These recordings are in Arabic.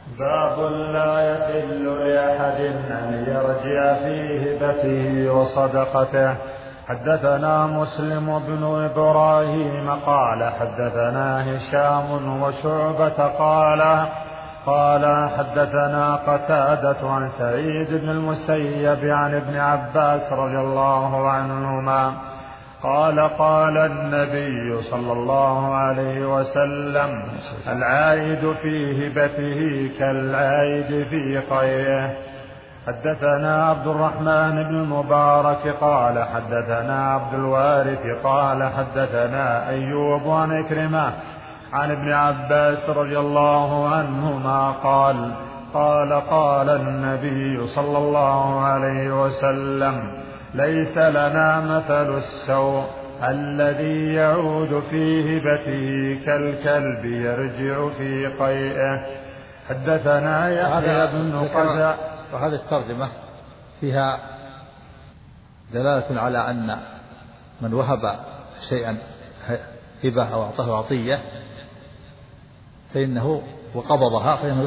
باب لا يحل لأحد أن يرجع في هبته وصدقته. حدثنا مسلم بن إبراهيم قال حدثنا هشام وشعبة قال حدثنا قتادة عن سعيد بن المسيب عن ابن عباس رضي الله عنهما قال قال النبي صلى الله عليه وسلم العائد في هبته كالعائد في قيئه. حدثنا عبد الرحمن بن المبارك قال حدثنا عبد الوارث قال حدثنا أيوب عن إكرمة عن ابن عباس رضي الله عنهما قال النبي صلى الله عليه وسلم ليس لنا مثل السوء الذي يعود في هبته كالكلب يرجع في قيئه. حدثنا يحيى بن قزع. وهذه الترجمة فيها دلالة على أن من وهب شيئا هبة أو أعطاه عطية فإنه وقبضها فإنه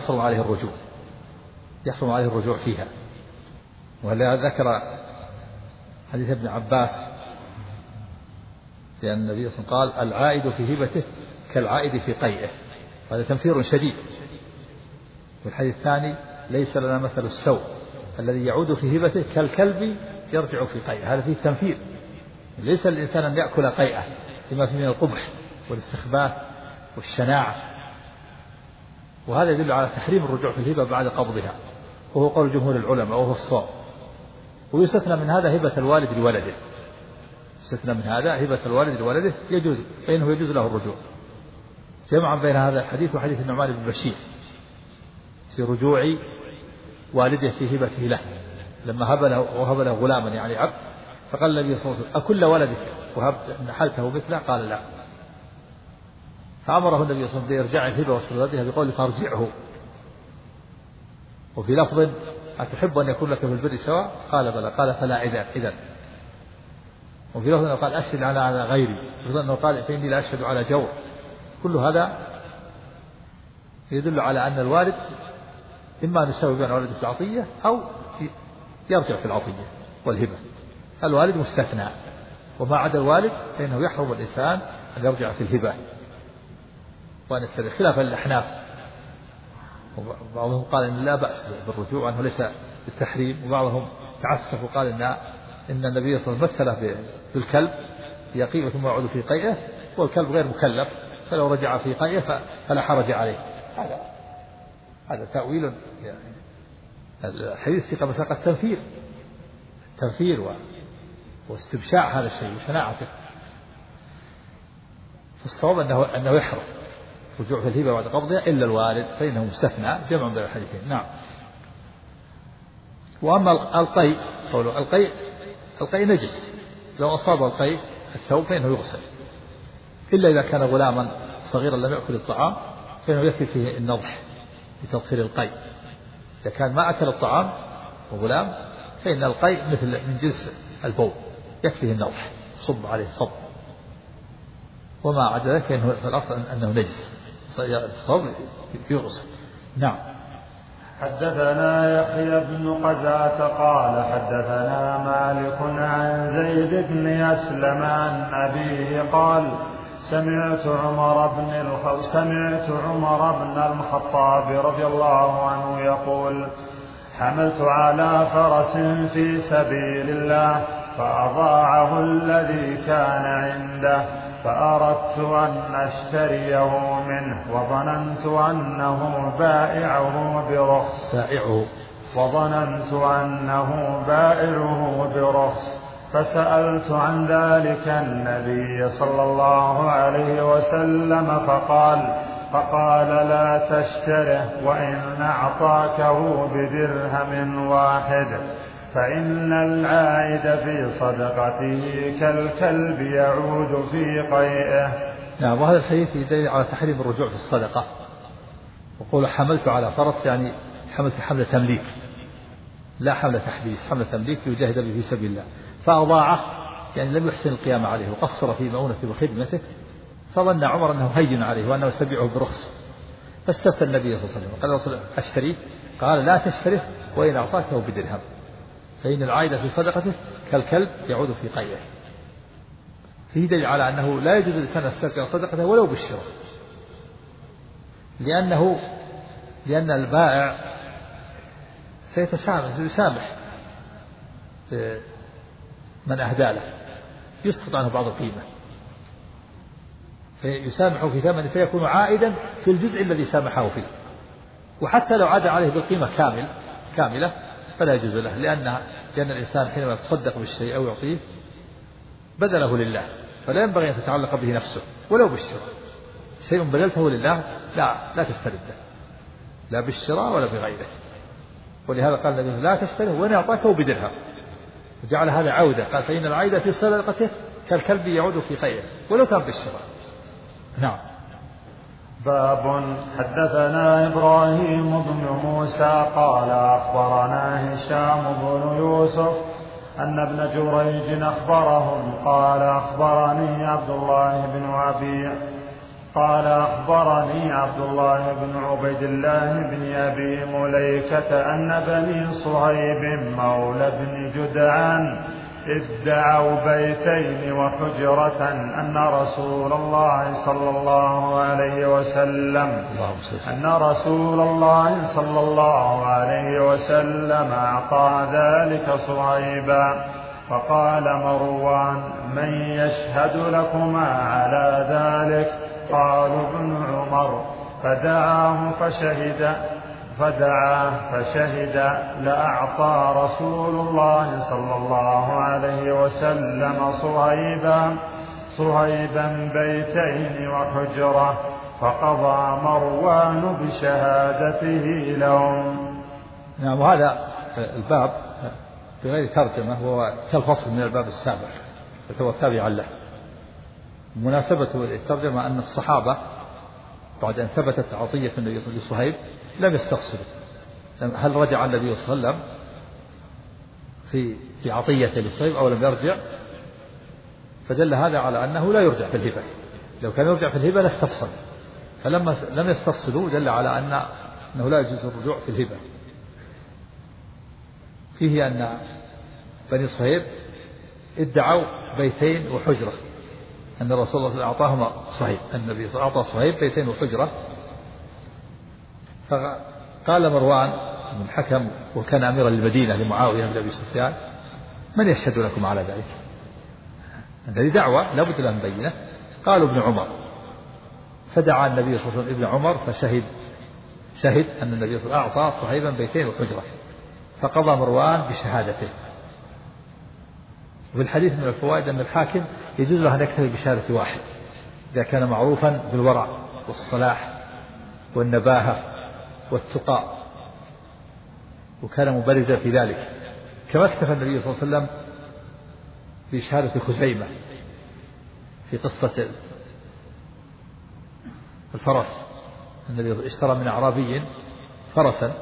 يحرم عليه الرجوع فيها. ولذا ذكر حديث ابن عباس لأن النبي صلى الله عليه وسلم قال العائد في هبته كالعائد في قيئه، هذا تمثيل شديد. والحديث الثاني ليس لنا مثل السوء الذي يعود في هبته كالكلب يرجع في قيئه، هذا فيه تمثيل. ليس الإنسان أن يأكل قيئه لما فيه من القبح والاستخباث والشناعة، وهذا يدل على تحريم الرجوع في الهبة بعد قبضها، وهو قول جمهور العلماء وهو الصواب. ويستثنى من هذا هبة الوالد لولده، يجوز فإنه يجوز له الرجوع، جمعا بين هذا الحديث وحديث النعمان بن بشير في رجوع والده في هبته له لما وهب له غلاما يعني عبد، فقال النبي صلى الله عليه وسلم أكل ولدك وهبت نحلته مثله؟ قال لا، فأمره النبي صلى الله عليه وسلم يرجع الهبة وصلتها بقول فارجعه. وفي لفظ أتحب أن يكون لك في البر سواء؟ قال بلى، قال فلا إذن. وفي لفظ قال أشهد على غيري، أنه قال فإني لا أشهد على جور. كل هذا يدل على أن الوالد إما أن يسوي بين ولده في العطية أو يرجع في العطية والهبة. الوالد مستثنى، وما عدا الوالد فإنه يحرم الإنسان أن يرجع في الهبة وأن يسترجع، خلافا للأحناف. وبعضهم قال إن لا بأس بالرجوع أنه ليس بالتحريم، وبعضهم تعسف وقال إن النبي صلى الله عليه وسلم مثل بالكلب يقيء ثم يعود في قيئه، والكلب غير مكلف فلو رجع في قيئه فلا حرج عليه. هذا تأويل يعني الحديث ثقة مساق التنفير واستبشاع هذا الشيء وشناعته. فالصواب أنه يحرم رجوع في الهبة بعد قبضها إلا الوالد فإنه مستثنى، جمع بين الحديثين. نعم. وأما القيء، قوله القيء نجس، لو أصاب القيء الثوب فإنه يغسل، إلا إذا كان غلاما صغيرا لم يأكل الطعام فإنه يكفي فيه النضح لتطهير القيء. إذا كان ما أكل الطعام وغلام فإن القيء من جنس البول يكفيه النضح، صب عليه صب، وما عدا ذلك فإنه في الأصل أنه نجس، الصوب يغسل. نعم. حدثنا يحيى بن قزعة قال حدثنا مالك عن زيد بن أسلم عن أبيه قال سمعت عمر بن الخطاب رضي الله عنه يقول حملت على فرس في سبيل الله فأضاعه الذي كان عنده، فأردت أن أشتريه منه وظننت أنه بائعه برخص، فسألت عن ذلك النبي صلى الله عليه وسلم فقال لا تشتره، وإن أعطاكه بدرهم واحد فإن العائد في صدقته كالكلب يعود في قيئه. نعم. وهذا الحديث يدل على تحريم الرجوع في الصدقة. وقول حملت على فرس يعني حملت حملة تمليك، لا حملة تحبيس، حملة تمليك يجاهد به في سبيل الله، فأضاعه يعني لم يحسن القيام عليه وقصر في مؤونته وخدمته، فظن عمر أنه هين عليه وأنه سبيعه برخص، فاستفتى النبي صلى الله عليه وسلم قال الرسول أشتريه؟ قال لا تشتريه وإن أعطاكه بدرهم، فإن العائد في صدقته كالكلب يعود في قيئه. فيه دليل على أنه لا يجوز الإنسان يسترجع صدقته ولو بالشراء، لأن البائع سيسامح من أهدى له، يسقط عنه بعض القيمة فيسامحه في ثمن فيكون عائدا في الجزء الذي سامحه فيه، وحتى لو عاد عليه بالقيمة كاملة فلا يجوز له، لأن الإنسان حينما يتصدق بالشيء أو يعطيه بذله لله، فلا ينبغي أن تتعلق به نفسه ولو بالشراء. شيء بذلته لله لا تسترده، لا بالشراء ولا بغيره. ولهذا قال النبي لا تشتريه وإن أعطاكه بدرهم، وجعل هذا عودة، قال فإن العائد في صدقته كالكلب يعود في قيئه ولو كان بالشراء. نعم. باب حدثنا إبراهيم بن موسى قال أخبرنا هشام بن يوسف أن ابن جريج أخبرهم قال أخبرني عبد الله بن عبيد الله بن أبي مليكة أن بني صهيب مولى بن جدعان ادعوا بيتين وحجرة أن رسول الله صلى الله عليه وسلم أعطى ذلك صهيبا، فقال مروان من يشهد لكما على ذلك؟ قالوا ابن عمر، فدعاه فشهد لأعطى رسول الله صلى الله عليه وسلم صهيبا بيتين وحجرة، فقضى مروان بشهادته لهم. نعم. وهذا الباب بغير ترجمة هو كالفصل من الباب السابق وهو تابعا له. مناسبة الترجمة أن الصحابة بعد أن ثبتت عطية النبي لصهيب لم يستفصلوا هل رجع النبي صلى الله عليه وسلم في عطية لصهيب أو لم يرجع، فدل هذا على أنه لا يرجع في الهبة. لو كان يرجع في الهبة لاستفصل، فلما لم يستفصلوا دل على أنه لا يجوز الرجوع في الهبة. فيه أن بني صهيب ادعوا بيتين وحجرة، أن الرسول صلى الله عليه وسلم أعطاهما صهيب، النبي صلى الله عليه وسلم أعطى صهيب بيتين وحجرة. فقال مروان بن الحكم وكان أميرا للمدينة لمعاوية بن أبي سفيان من يشهد لكم على ذلك؟ هذه دعوة لا بد لها من بينة. قالوا ابن عمر، فدعا النبي صلى الله عليه وسلم ابن عمر فشهد أن النبي صلى الله عليه وسلم أعطى صهيبا بيتين وحجرة، فقضى مروان بشهادته. وفي الحديث من الفوائد أن الحاكم يجوز له أن يكتفي بشهادة واحد إذا كان معروفا بالورع والصلاح والنباهة والتقى وكان مبرزا في ذلك، كما اكتفى النبي صلى الله عليه وسلم بشهادة خزيمة في قصة الفرس. النبي اشترى من أعرابي فرسا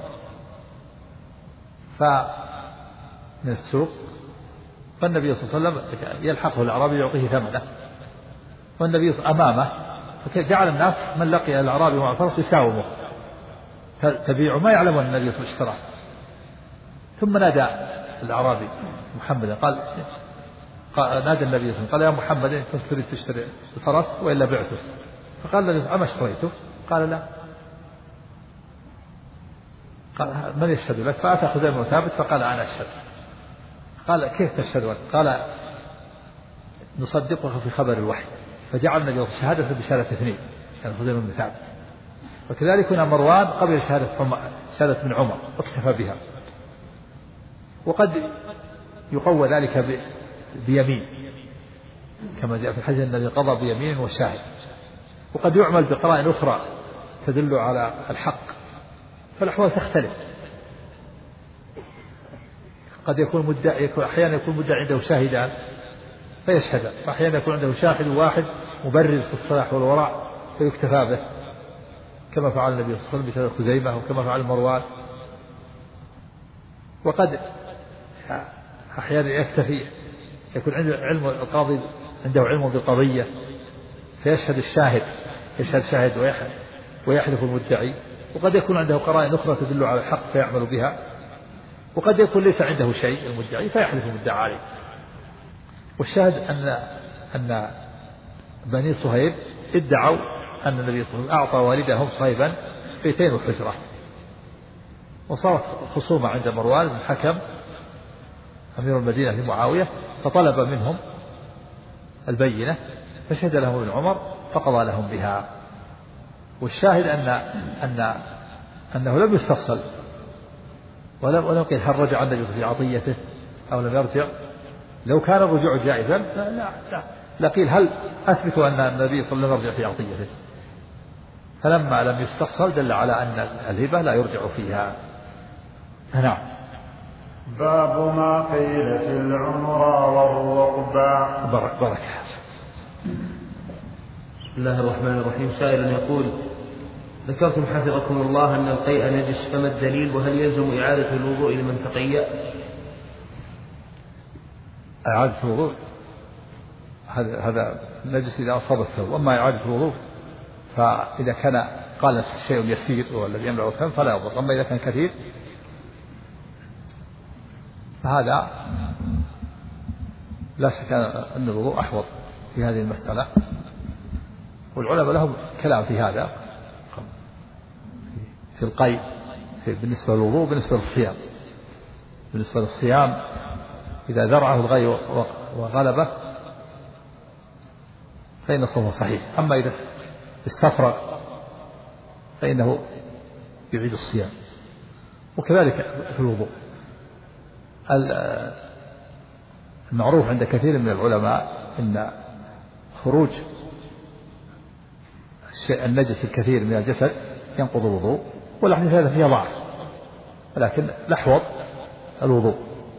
من السوق، فالنبي صلى الله عليه وسلم يلحقه الأعرابي يعطيه ثمنه، والنبي أمامه، فجعل الناس من لقي الأعرابي مع الفرس يساومه تبيعه، ما يعلم أن النبي صلى الله عليه وسلم اشتراه. ثم نادى الأعرابي محمدا، نادى النبي صلى الله عليه وسلم قال يا محمد إن كنت تريد تشتري الفرس وإلا بعته؟ فقال النبي أما اشتريته؟ قال لا. قال من يشهد لك؟ فأتى خزيمة بن ثابت فقال أنا أشهد. قال كيف تشهد؟ قال نصدقك في خبر الوحي. فجعل النبي شهادة بشهادة اثنين، كان خزيمة بن ثابت. وكذلك هنا مروان قبل شهادة ابن عمر واكتفى بها. وقد يقوى ذلك بيمين كما جاء في الحديث الذي قضى بيمين وشاهد، وقد يعمل بقرائن أخرى تدل على الحق، فالأحوال تختلف. قد يكون أحيانا يكون مدعي عنده شاهدان فيشهد، وأحيانا يكون عنده شاهد واحد مبرز في الصلاح والورع فيكتفى به، كما فعل النبي صلى الله عليه وسلم بشهادة خزيمة وكما فعل مروان. وقد أحيانا يكتفي، يكون عنده علم القاضي عنده علم بالقضية فيشهد الشاهد، يشهد شاهد ويحلف المدعي، وقد يكون عنده قرائن أخرى تدل على الحق فيعمل بها، وقد يكون ليس عنده شيء المدعي فيحلف المدعى عليه. والشاهد أن بني صهيب ادعوا أن النبي صلى الله عليه وسلم أعطى والدهم صهيبا بيتين وحجرة، وصارت خصومة عند مروان بن حكم أمير المدينة لمعاوية، فطلب منهم البينة فشهد لهم ابن عمر فقضى لهم بها. والشاهد أنه لم يستفصل ولم قيل هل رجع النبي في عطيته أو لم يرجع. لو كان الرجوع جائزا لقيل هل أثبتوا أن النبي صلى الله عليه وسلم يرجع في عطيته، فلما لم يستفصل دل على أن الهبة لا يرجع فيها. نعم. باب ما قيل في العمرة والرقبة. بركة. بسم الله الرحمن الرحيم. سائل يقول: ذكرتم حفظكم الله أن القيء نجس، فما الدليل؟ وهل يلزم إعادة الوضوء لمن تقيأ؟ إعادة الوضوء هذا نجس إذا أصاب الثوب، أما إعادة الوضوء فإذا كان قال شيء يسير والذي يملأ الثوب فلا يضر، أما إذا كان كثير فهذا لا شك أن الوضوء أحوط في هذه المسألة، والعلماء لهم كلام في هذا في القيء بالنسبة للوضوء وبالنسبة للصيام. بالنسبة للصيام إذا ذرعه الغي وغلبه فإن صومه صحيح، أما إذا استفرغ فإنه يعيد الصيام. وكذلك في الوضوء المعروف عند كثير من العلماء أن خروج النجس الكثير من الجسد ينقض الوضوء، والأحاديث هذا فيها ضعف، ولكن الأحوط الوضوء.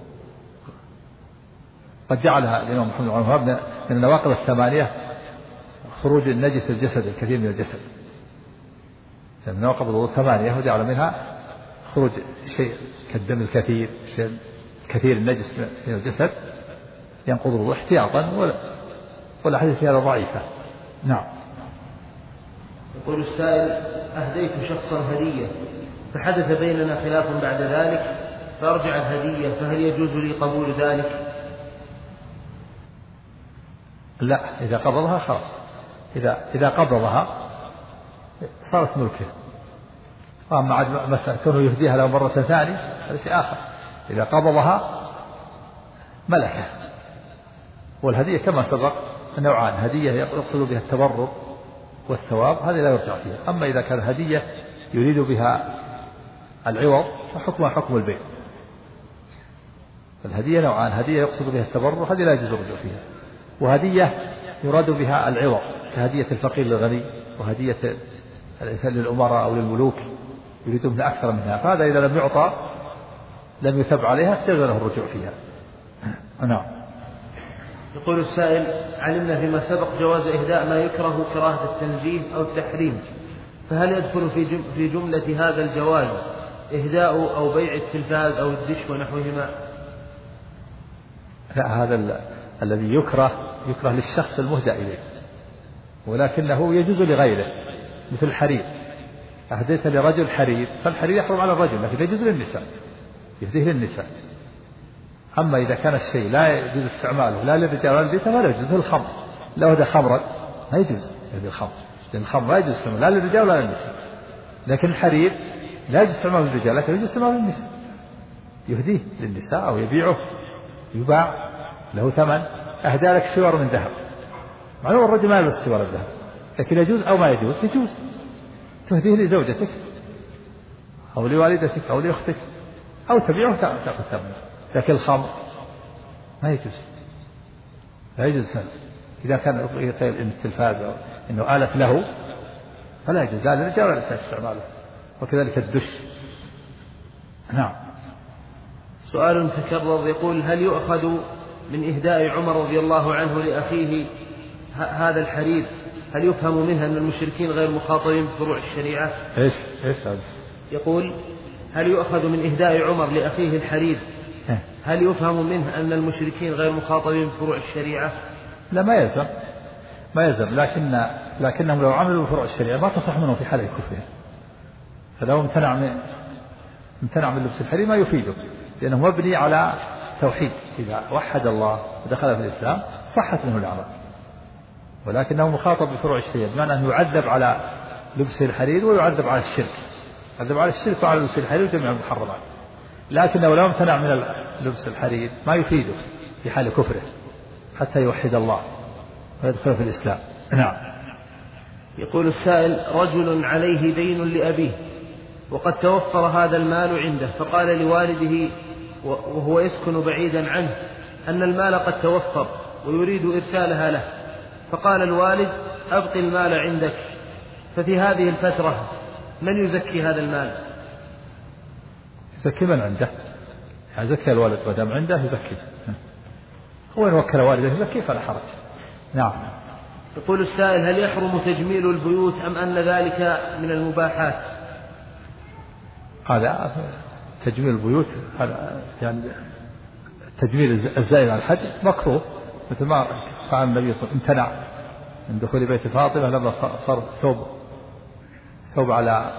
قد جعلها الإمام محمد بن عبد الوهاب من النواقض الثمانية خروج النجس الجسد الكثير من الجسد، من نواقض الوضوء 8 وجعل منها خروج شيء كالدم الكثير، شيء كثير النجس من الجسد ينقض الوضوء احتياطا، والأحاديث فيها ضعيفة. نعم. يقول السائل: أهديت شخصا هدية فحدث بيننا خلاف بعد ذلك فأرجع الهدية، فهل يجوز لي قبول ذلك؟ لا، إذا قبضها خلاص، إذا قبضها صارت ملكه. أما عاد مسألة كونه يهديها له مرة ثانية هذا شيء آخر. إذا قبضها ملكه. والهدية كما سبق نوعان: هدية يقصد بها التبرر والثواب، هذه لا يرجع فيها. أما إذا كان هدية يريد بها العوض فحكمها حكم البيع. الهدية نوعان: هدية يقصد بها التبرر هذه لا يجوز الرجوع فيها، وهدية يراد بها العوض كهدية الفقير للغني، وهدية الإنسان للأمراء أو للملوك يريد منها أكثر منها، فهذا إذا لم يعطى لم يثب عليها جاز له الرجوع فيها. نعم. يقول السائل: علمنا فيما سبق جواز إهداء ما يكره كراهة التنزيه أو التحريم، فهل يدخل في جملة هذا الجواز إهداء أو بيع التلفاز أو الدش ونحوهما؟ لا، هذا الذي يكره للشخص المهدى إليه، ولكنه يجوز لغيره، مثل الحرير. أهديت لرجل حرير فالحرير يحرم على الرجل، لكن يجوز للنساء، يهديه للنساء. أما إذا كان الشيء لا يجوز استعماله لا للرجال ولا للنساء فلا يجوز. مثل الخمر، لو هدى خمرا ما يجوز يهدي الخمر، لأن الخمر لا يجوز استعماله لا للرجال ولا للنساء. لكن الحرير لا يجوز استعماله للرجال لكن يجوز استعماله للنساء، يهديه للنساء أو يبيعه، يباع له ثمن. أهدى لك سوار من ذهب، معلوم الرجل ما يلبس سوار الذهب، لكن يجوز أو ما يجوز؟ يجوز تهديه لزوجتك أو لوالدتك أو لأختك، أو تبيعه تأخذ ثمنه. لكن الخمر ما يجوز، لا يجوز. إذا كان يقول إن التلفاز أو إنه آلة له فلا يجوز لا للرجال ولا للنساء استعماله، وكذلك الدش. نعم. سؤال تكرر يقول: هل يؤخذ من إهداء عمر رضي الله عنه لأخيه هذا الحرير، هل يفهم منها أن المشركين غير مخاطبين بفروع الشريعة؟ إيش هذا؟ يقول: هل يؤخذ من إهداء عمر لأخيه الحرير هل يفهم منه أن المشركين غير مخاطبين بفروع الشريعة؟ لا، ما يلزم، لكنهم لو عملوا بفروع الشريعة ما تصح منهم في حال كفرهم. فلو امتنع من لبس الحرير ما يفيده، لأنه مبني على توحيد. إذا وحد الله ودخل في الإسلام صحت منه الأعمال، ولكنه مخاطب بفروع الشريعة، بمعنى أنه يعذب على لبس الحرير ويعذب على الشرك، يعذب على الشرك وعلى لبس الحرير وجميع المحرمات. لكنه لو امتنع من لبس الحرير ما يفيده في حال كفره حتى يوحد الله ويدخل في الإسلام. نعم. يقول السائل: رجل عليه دين لأبيه وقد توفر هذا المال عنده، فقال لوالده وهو يسكن بعيدا عنه أن المال قد توفر ويريد إرسالها له، فقال الوالد: أبق المال عندك. ففي هذه الفترة من يزكي هذا المال؟ يزكي من عنده، يزكي الوالد ما دام عنده يزكي، هو إن وكل والده يزكي فلا حرج. نعم. يقول السائل: هل يحرم تجميل البيوت أم أن ذلك من المباحات؟ هذا تجميل البيوت، هذا يعني تجميل الزائد على الحج مكروه، مثل ما فعل النبي صلى الله عليه وسلم، امتنع من دخول بيت فاطمة لما صار ثوب على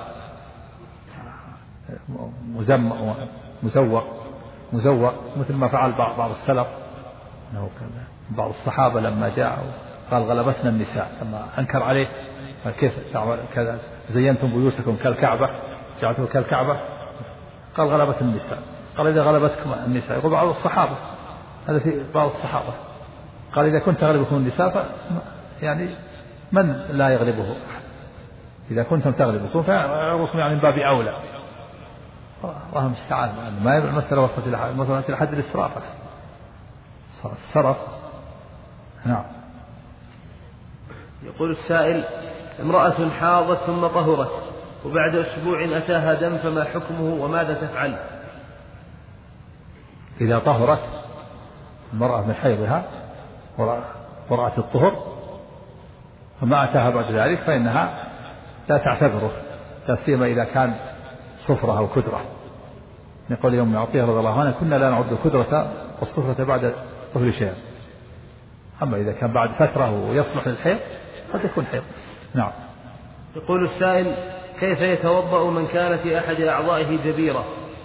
مزوق، مثل ما فعل بعض السلف، بعض الصحابة لما جاء قال: غلبتنا النساء، لما أنكر عليه كيف تعمل كذا، زينتم بيوتكم كالكعبة، جعلتم كالكعبة، قال: غلبت النساء. قال: إذا غلبتكم النساء. يقول بعض الصحابة، هذا في بعض الصحابة، قال: إذا كنت تغلبكم النساء يعني من لا يغلبه أحد، إذا كنتم تغلبكم فأغلبكم يعني من باب أولى. الله المستعان، ما يبقى المسألة وصلت إلى حد الإسراف، السرف. نعم. يقول السائل: امرأة حاضت ثم طهرت وبعد أسبوع أتاها دم، فما حكمه وماذا تفعل؟ إذا طهرت المرأة من حيضها ورأت الطهر فما أتاها بعد ذلك فإنها لا تعتبره، لا سيما إذا كان صفرة أو كدرة. نقول يوم عطية رضي الله عنه: كنا لا نعد الكدرة والصفرة بعد طهر شيئا. أما إذا كان بعد فترة ويصلح للحيض قد يكون حيض. نعم. يقول السائل: كيف يتوضأ من كان في أحد أعضائه جبيرة؟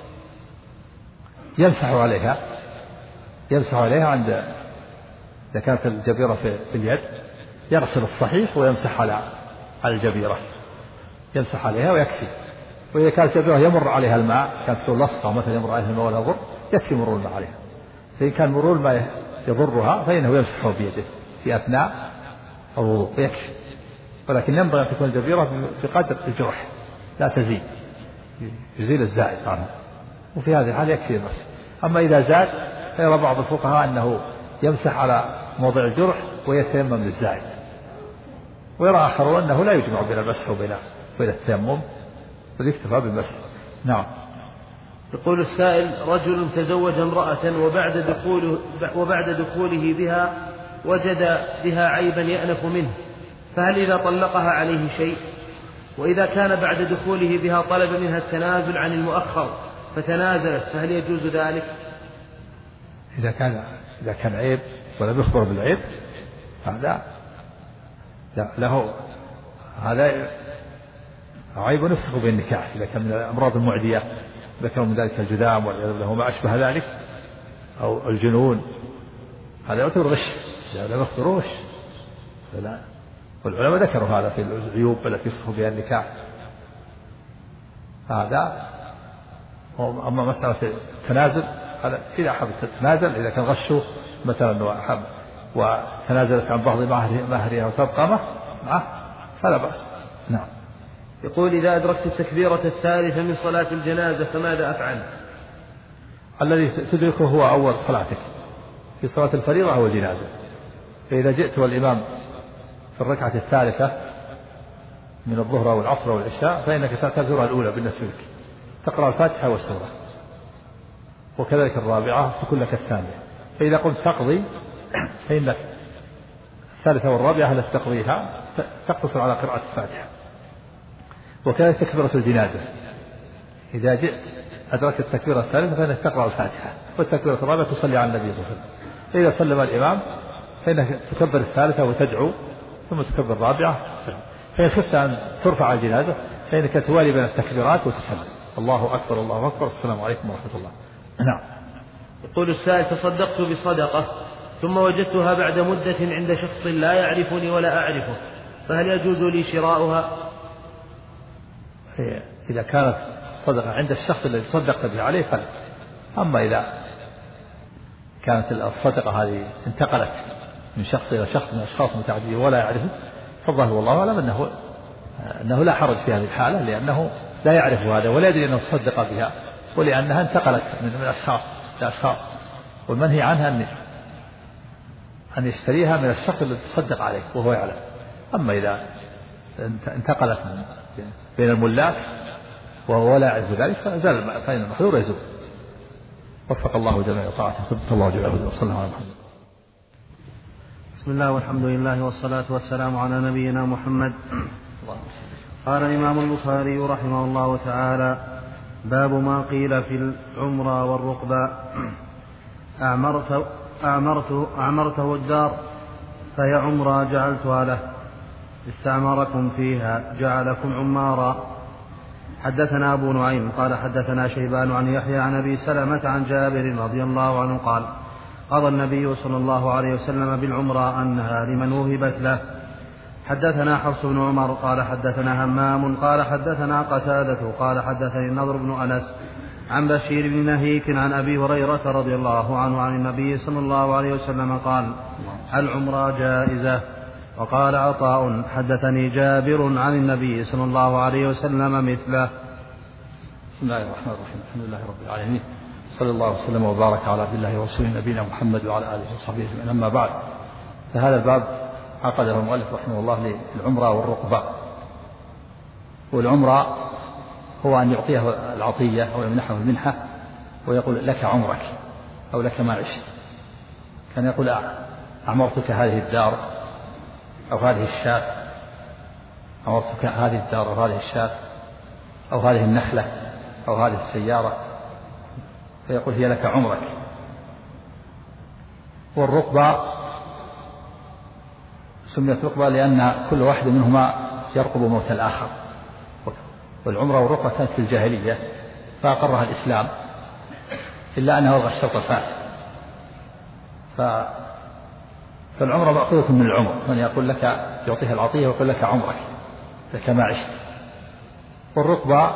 يمسح عليها عند، إذا كانت الجبيرة في اليد يغسل الصحيح ويمسح على الجبيرة، يمسح عليها ويكفي. وإذا كانت الجبيرة يمر عليها الماء، كانت تكون لصقة مثلا يمر عليها الماء ولا يضر، يكفي مرور الماء عليها. فإن كان مرور الماء يضرها فإنه يمسحه بيده في أثناء الوضوء يكفي، ولكن ينبغي أن تكون الجبيرة بقدر الجرح لا تزيد، يزيل الزائد عنه، وفي هذه الحال يكفي المسح. أما إذا زاد فيرى بعض الفقهاء أنه يمسح على موضع الجرح ويتيمم للزائد، ويرى آخرون أنه لا يجمع بين المسح وبين التيمم، بل يكتفى بالمسح. نعم. يقول السائل: رجل تزوج امرأة وبعد دخوله بها وجد بها عيبا يأنف منه، فهل إذا طلقها عليه شيء؟ وإذا كان بعد دخوله بها طلب منها التنازل عن المؤخر فتنازلت، فهل يجوز ذلك؟ إذا كان عيب ولم يخبر بالعيب هذا له، هذا عيب نسخ بالنكاح. إذا كان من الأمراض المعدية، إذا كان من ذلك الجذام والعياذ بالله وما أشبه ذلك أو الجنون، هذا يعتبر غش إذا لم يخبروش. والعلماء ذكروا هذا في العيوب التي يفسخ بها النكاح. هذا. أما مسألة التنازل، هذا إذا أحب تتنازل، إذا كان غشه مثلا وأحب وتنازلت عن بعض مهرها وتبقى معه فلا بأس. نعم. يقول: إذا أدركت التكبيرة الثالثة من صلاة الجنازة فماذا أفعل؟ الذي تدركه هو أول صلاتك في صلاة الفريضة أو الجنازة. فإذا جئت والإمام في الركعة الثالثة من الظهر أو العصر أو العشاء فإنك تعتبرها الأولى بالنسبة لك، تقرأ الفاتحة والسورة، وكذلك الرابعة تكون لك الثانية. فإذا قمت تقضي فإنك الثالثة والرابعة التي تقضيها تقتصر على قراءة الفاتحة. وكذلك تكبيرة الجنازة، إذا جئت أدركت التكبيرة الثالثة فإنك تقرأ الفاتحة، والتكبيرة الرابعة تصلي على النبي صلى الله عليه وسلم. فإذا سلم الإمام فإنك تكبر الثالثة وتدعو ثم تكبر الرابعة. فإن خفت أن ترفع الجنازة فإنك توالي بين التكبيرات وتسلم الله أكبر الله أكبر السلام عليكم ورحمة الله. نعم. يقول السائل: تصدقت بصدقة ثم وجدتها بعد مدة عند شخص لا يعرفني ولا أعرفه، فهل يجوز لي شراؤها؟ إذا كانت الصدقة عند الشخص الذي صدقت به عليه فلا. أما إذا كانت الصدقة هذه انتقلت من شخص إلى شخص من أشخاص متعددين ولا يعرفه فالظاهر والله أعلم أنه لا حرج في هذه الحالة، لأنه لا يعرف هذا ولا يدري أنه صدق بها، ولأنها انتقلت من أشخاص إلى أشخاص، والمنهي عنها أن يشتريها من الشخص الذي تصدق عليه وهو يعلم. أما إذا انتقلت بين الملاك وهو لا يعرف ذلك فإن المحذور يزول. وفق الله جميع طاعته. ثبت الله جميع وصلى الله على محمد. بسم الله والحمد لله والصلاة والسلام على نبينا محمد. قال الإمام البخاري رحمه الله تعالى: باب ما قيل في العمرة والرقبة. أعمرته الدار فهي عمرة جعلتها له، استعمركم فيها جعلكم عمارا. حدثنا أبو نعيم قال حدثنا شيبان عن يحيى عن أبي سلمة عن جابر رضي الله عنه قال: قضى النبي صلى الله عليه وسلم بالعمرة أنها لمن وهبت له. حدثنا حفص بن عمر قال حدثنا همام قال حدثنا قتادة قال حدثني النضر بن أنس عن بشير بن نهيك عن أبي هريرة رضي الله عنه عن النبي صلى الله عليه وسلم قال: العمرة جائزة. وقال عطاء: حدثني جابر عن النبي صلى الله عليه وسلم مثله. بسم الله الرحمن الرحيم. الحمد لله رب العالمين، صلى الله وسلم وبارك على عبد الله ورسوله نبينا محمد وعلى آله وصحبه أجمعين. أما بعد، فهذا الباب عقده المؤلف رحمه الله للعمرة والرقبة. والعمرة هو أن يعطيه العطية أو يمنحه المنحة ويقول: لك عمرك أو لك ما عشت. كان يقول: أعمرتك هذه الدار أو هذه الشاة، أعمرتك هذه الدار أو هذه الشاة أو هذه النخلة أو هذه السيارة، فيقول: هي لك عمرك. والرقبة سميت رقبة لأن كل واحد منهما يرقب موت الآخر. والعمرة والرقبة كانت في الجاهلية فأقرها الإسلام، إلا أنه ألغى الشرط الفاسد. فالعمرة مأخوذة من العمر، من يقول لك يعطيها العطية ويقول لك عمرك لك ما عشت. والرقبة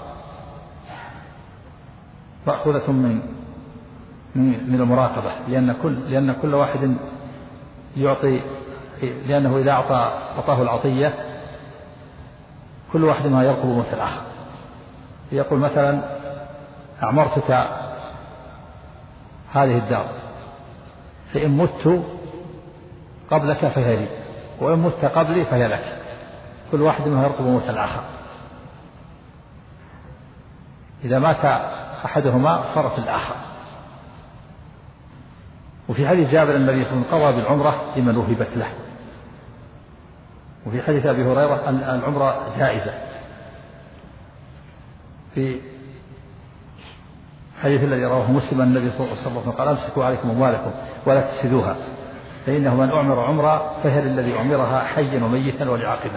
مأخوذة من المراقبة، لأن كل واحد يعطي، لأنه إذا أعطاه العطية كل واحد ما يرقب موت الآخر. يقول مثلا: أعمرتك هذه الدار، فإن مت قبلك فهي لي، وإن مت قبلي فهي لك. كل واحد ما يرقب موت الآخر. إذا مات أحدهما صرف الآخر. وفي حديث جابر النبي صلى الله عليه وسلم قضى بالعمرة لمن وهبت له. وفي حديث أبي هريرة أن العمرة جائزة. في حديث الذي رواه مسلم النبي صلى الله عليه وسلم قال: أمسكوا عليكم أموالكم ولا تفسدوها، فإنه من أعمر عمرة فهي للذي أعمرها حيا وميتا ولعاقبه.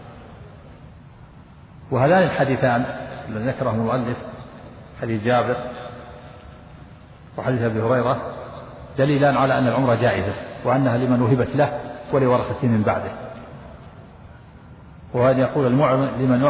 وهذان الحديثان الذي ذكره المؤلف، حديث جابر وحديث أبي هريرة، دليلان على أن العمرة جائزة وأنها لمن وهبت له ولورثته من بعده. وهو أن يقول المعمر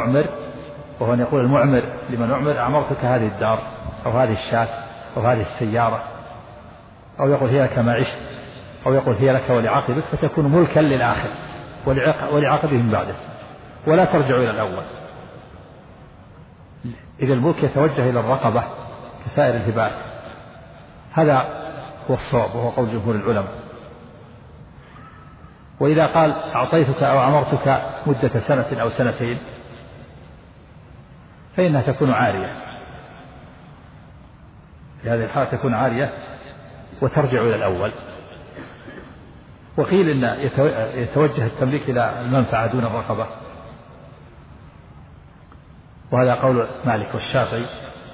لمن أعمر: أعمرتك هذه الدار أو هذه الشاة أو هذه السيارة، أو يقول: هي لك ما عشت، أو يقول: هي لك ولعاقبك، فتكون ملكا للآخر ولعاقبه من بعده، ولا ترجع إلى الأول. إذا الملك يتوجه إلى الرقبة كسائر الهبات. هذا هو الصواب وهو قول جمهور العلماء. وإذا قال: أعطيتك أو أمرتك مدة سنة أو سنتين، فإنها تكون عارية. في هذه الحالة تكون عارية وترجع إلى الأول. وقيل إن يتوجه التمليك إلى المنفعة دون الرقبة، وهذا قول مالك والشافعي.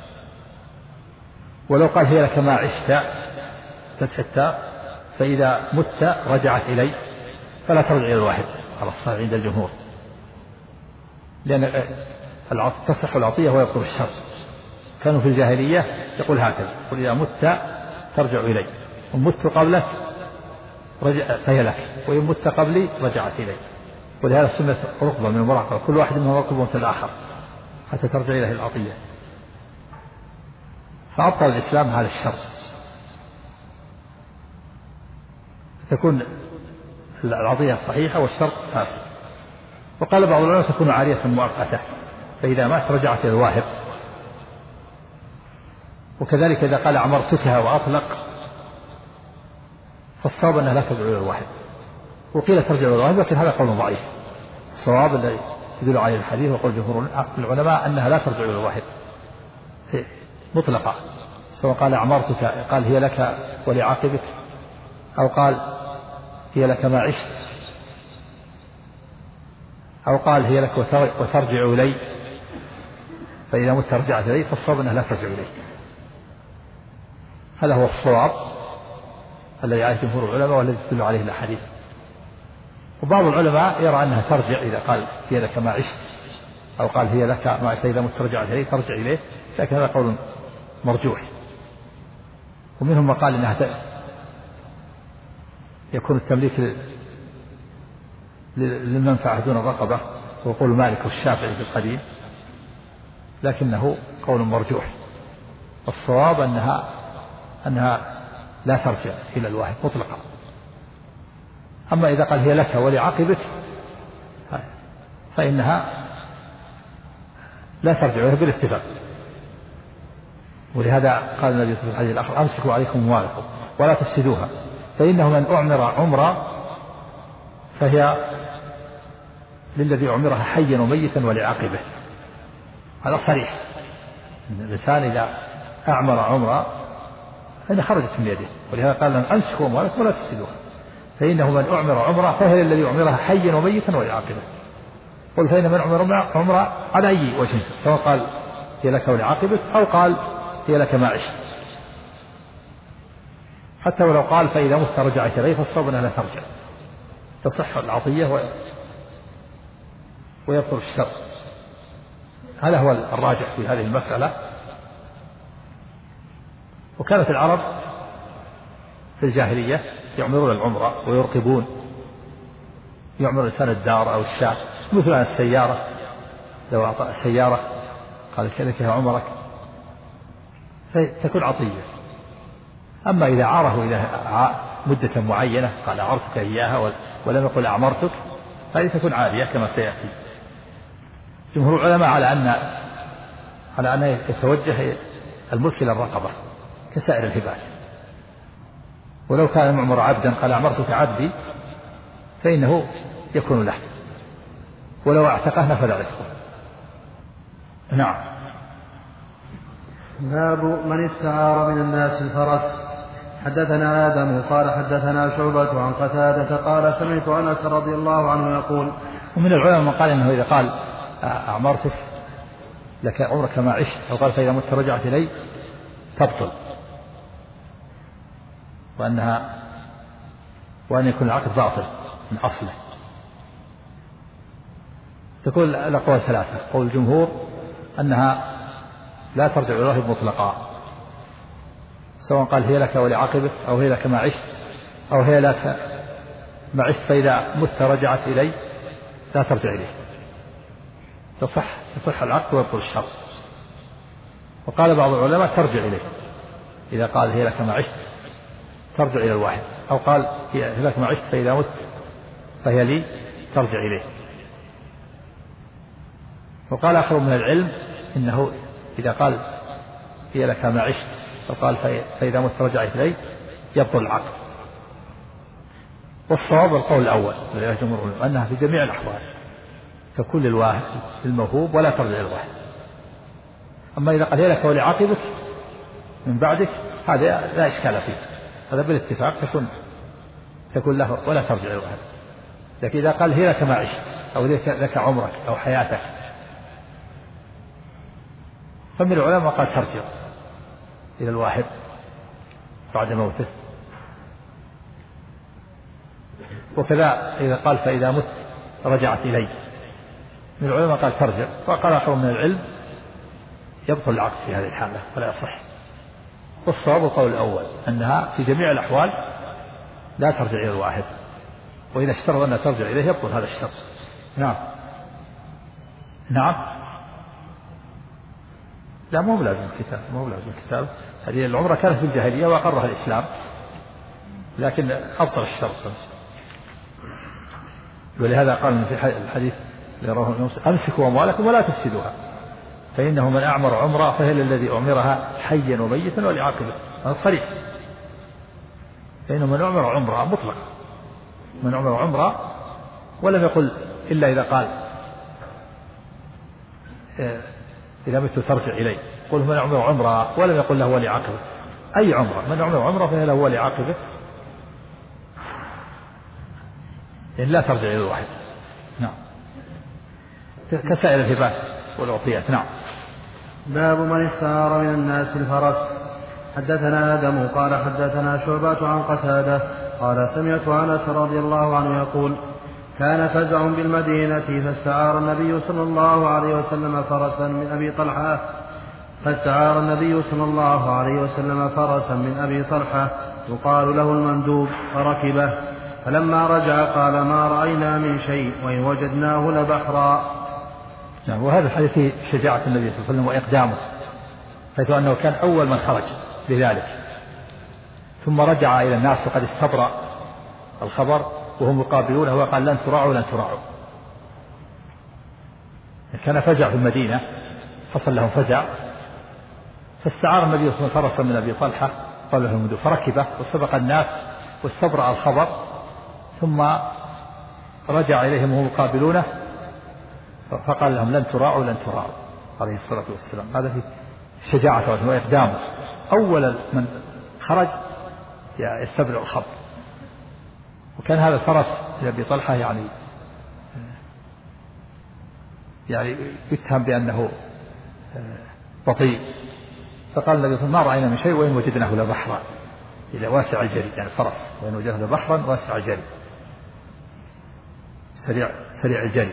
ولو قال: هي لك ما عشت فتح التاء، فإذا مت رجعت إلي، فلا ترجع إلى الواحد على الصحيح عند الجمهور، لأن تصح العطية ويبطل الشر. كانوا في الجاهلية يقول هكذا: قل إذا مت ترجع إلي، وإن مت قبلك فهي لك، وإن مت قبلي رجعت إلي. ولهذا سميت رقبة من المراقبة، كل واحد منهم رقبة مثل الآخر حتى ترجع إليه العطية. فأبطل الإسلام هذا الشر، تكون العطية صحيحة والشر فاسد. وقال بعض العلماء تكون عارية مؤقتة، فإذا مات رجعت إلى الواهب. وكذلك إذا قال أعمرتكها وأطلق فالصواب أنها لا ترجع إلى الواهب، وقيل ترجع إلى الواهب، لكن هذا قول ضعيف. الصواب الذي يدل عليه الحديث وقول جمهور العلماء أنها لا ترجع إلى الواهب مطلقة، سواء قال أعمرتك قال هي لك ولعاقبك، أو قال هي لك ما عشت، أو قال هي لك وترجع إلي، فإذا مت رجعت إلي، فالصواب أنها لا ترجع إلي. هذا هو الصواب الذي عليه جمهور العلماء والذي تدل عليه الأحاديث. وبعض العلماء يرى أنها ترجع إذا قال هي لك ما عشت، أو قال هي لك ما عشت إذا مت رجعت إليه ترجع إليه، لكن هذا قول مرجوح. ومنهم ما قال إنها يكون التمليك للمنفعة دون الرقبة، ويقول مالك والشافعي في القديم، لكنه قول مرجوح. الصواب أنها لا ترجع إلى الواهب مطلقا. أما إذا قال هي لك ولعاقبك فإنها لا ترجع إليها بالاتفاق. ولهذا قال النبي صلى الله عليه وسلم: أمسكوا عليكم أموالكم ولا تفسدوها، فإنه من أعمر عمرا فهي للذي أعمرها حيا وميتا ولعاقبه. هذا صريح. الإنسان إذا أعمر عمرا فإنها خرجت من يده، ولهذا قال لهم: أمسكوا أموالكم ولا تفسدوها، فإنه من أعمر عمرا فهي للذي أعمرها حيا وميتا ولعاقبه. قل فإن من أعمر عمرا على أي وجه، سواء قال هي لك ولعاقبك، أو قال هي لك ما عشت. حتى ولو قال فإذا مت رجعت إليه، فالصواب أنها لا ترجع، تصح العطية ويبطل الشر. هذا هو الراجح في هذه المسألة. وكانت العرب في الجاهلية يعمرون العمرة ويرقبون، يعمر الإنسان الدار أو الشاة، مثل السيارة، لو أعطى سيارة قال كذلك عمرك فتكون عطية. أما إذا عاره إلى مدة معينة قال أعرتك إياها ولم يقل أعمرتك، هذه تكون عارية كما سيأتي. جمهور العلماء على أن يتوجه الملك إلى الرقبة كسائر الهبات. ولو كان المعمر عبدا قال أعمرتك عبدي فإنه يكون له، ولو اعتقه نفذ رزقه. نعم. باب من استعار من الناس الفرس. حدثنا آدم قال حدثنا شعبة عن قتادة قال سمعت أنس رضي الله عنه يقول. ومن العلماء من قال إنه إذا قال أعمرتك لك عمرك ما عشت، أو قال فإذا مت رجعت إلي تبطل، وأن يكون العقد باطل من أصله. تقول الأقوال ثلاثة. قول الجمهور أنها لا ترجع إلى الراهب مطلقا، سواء قال هي لك ولعاقبك، أو هي لك ما عشت، أو هي لك ما عشت فإذا مت رجعت إلي، لا ترجع إليه، تصح العقد ويبطل الشرط. وقال بعض العلماء ترجع إليه، إذا قال هي لك ما عشت ترجع إلى الواحد، أو قال هي لك ما عشت فإذا مت فهي لي ترجع إليه. وقال آخر من العلم إنه إذا قال هي لك ما عشت وقال فإذا مت رجعت إلي يبطل العقد. والصواب القول الأول أنها في جميع الأحوال تكون للموهوب ولا ترجع إلى الواحد. أما إذا قال هي لك ولعاقبك من بعدك هذا لا إشكال فيه، هذا بالاتفاق تكون له ولا ترجع إلى الواحد. لكن إذا قال هي لك ما عشت، أو لك عمرك أو حياتك، فمن العلماء قال ترجع إلى الواحد بعد موته. وكذا إذا قال فإذا مت رجعت إلي. من العلماء قال ترجع، وقال آخر من العلم يبطل العقد في هذه الحالة فلا يصح. والصواب القول الأول أنها في جميع الأحوال لا ترجع إلى الواحد، وإذا اشترط أنها ترجع إليه يبطل هذا الشرط. نعم. لا مو بلازم الكتاب، هذه العمرة كانت في الجاهلية وأقرها الإسلام، لكن أبطل الشرط. ولهذا قال في الحديث أمسكوا أموالكم ولا تفسدوها، فإنه من أعمر عمرة فهي الذي أعمرها حيا وميتا ولعاقبه. هذا صريح، فإنه من أعمر عمرة مطلق، من أعمر عمرة، ولم يقل إلا إذا قال إذا مت ترجع إلي، قل من أعمر عمرة، ولم يقل له ولعاقبه. أي عمرة، من أعمر عمرة فهي له ولعاقبه، يعني لا ترجع إلى الواحد. نعم. كسائر الهبات والعطيات. نعم. باب من استعار من الناس الفرس. حدثنا آدم قال حدثنا شعبة عن قتادة قال سمعت أنس رضي الله عنه يقول كان فزع بالمدينة فاستعار النبي صلى الله عليه وسلم فرسا من أبي طلحة يقال له المندوب فركبه، فلما رجع قال ما رأينا من شيء وإن وجدناه لبحرا. نعم. وهذا الحديث فيه شجاعة النبي صلى الله عليه وسلم وإقدامه، حيث أنه كان أول من خرج لذلك، ثم رجع إلى الناس وقد استبرأ الخبر وهم يقابلونه وقال لن تراعوا. كان فزع في المدينة، حصل لهم فزع، فاستعار النبي صلى الله عليه وسلم فرسا من أبي طلحة قال له المندوب فركبه وسبق الناس واستبرأ الخبر، ثم رجع إليهم وهم يقابلونه فقال لهم لن تراعوا عليه الصلاة والسلام. هذا في شجاعة وإقدامه، أول من خرج يستبرأ الخبر. وكان هذا الفرس لأبي طلحة يعني يتهم بأنه بطيء، فقال النبي صلى الله عليه وسلم ما رأينا من شيء وإن وجدناه لبحرا، إلى واسع الجري، يعني فرس وإن وجدناه لبحرا واسع الجري، سريع الجري.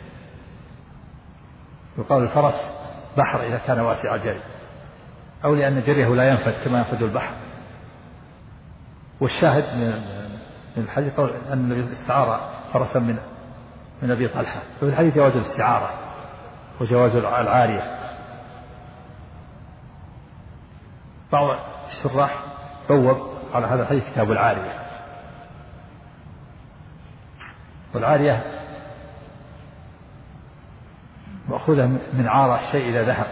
يقال الفرس بحر إذا كان واسع الجري، أو لأن جريه لا ينفد كما ينفد البحر. والشاهد من الحديث أن النبي استعار فرسا من أبي طلحة. وفي الحديث جواز الاستعارة وجواز العارية. بعض الشراح بوب على هذا الحديث كتاب العارية. والعارية مأخوذة من عارة الشيء إذا ذهب،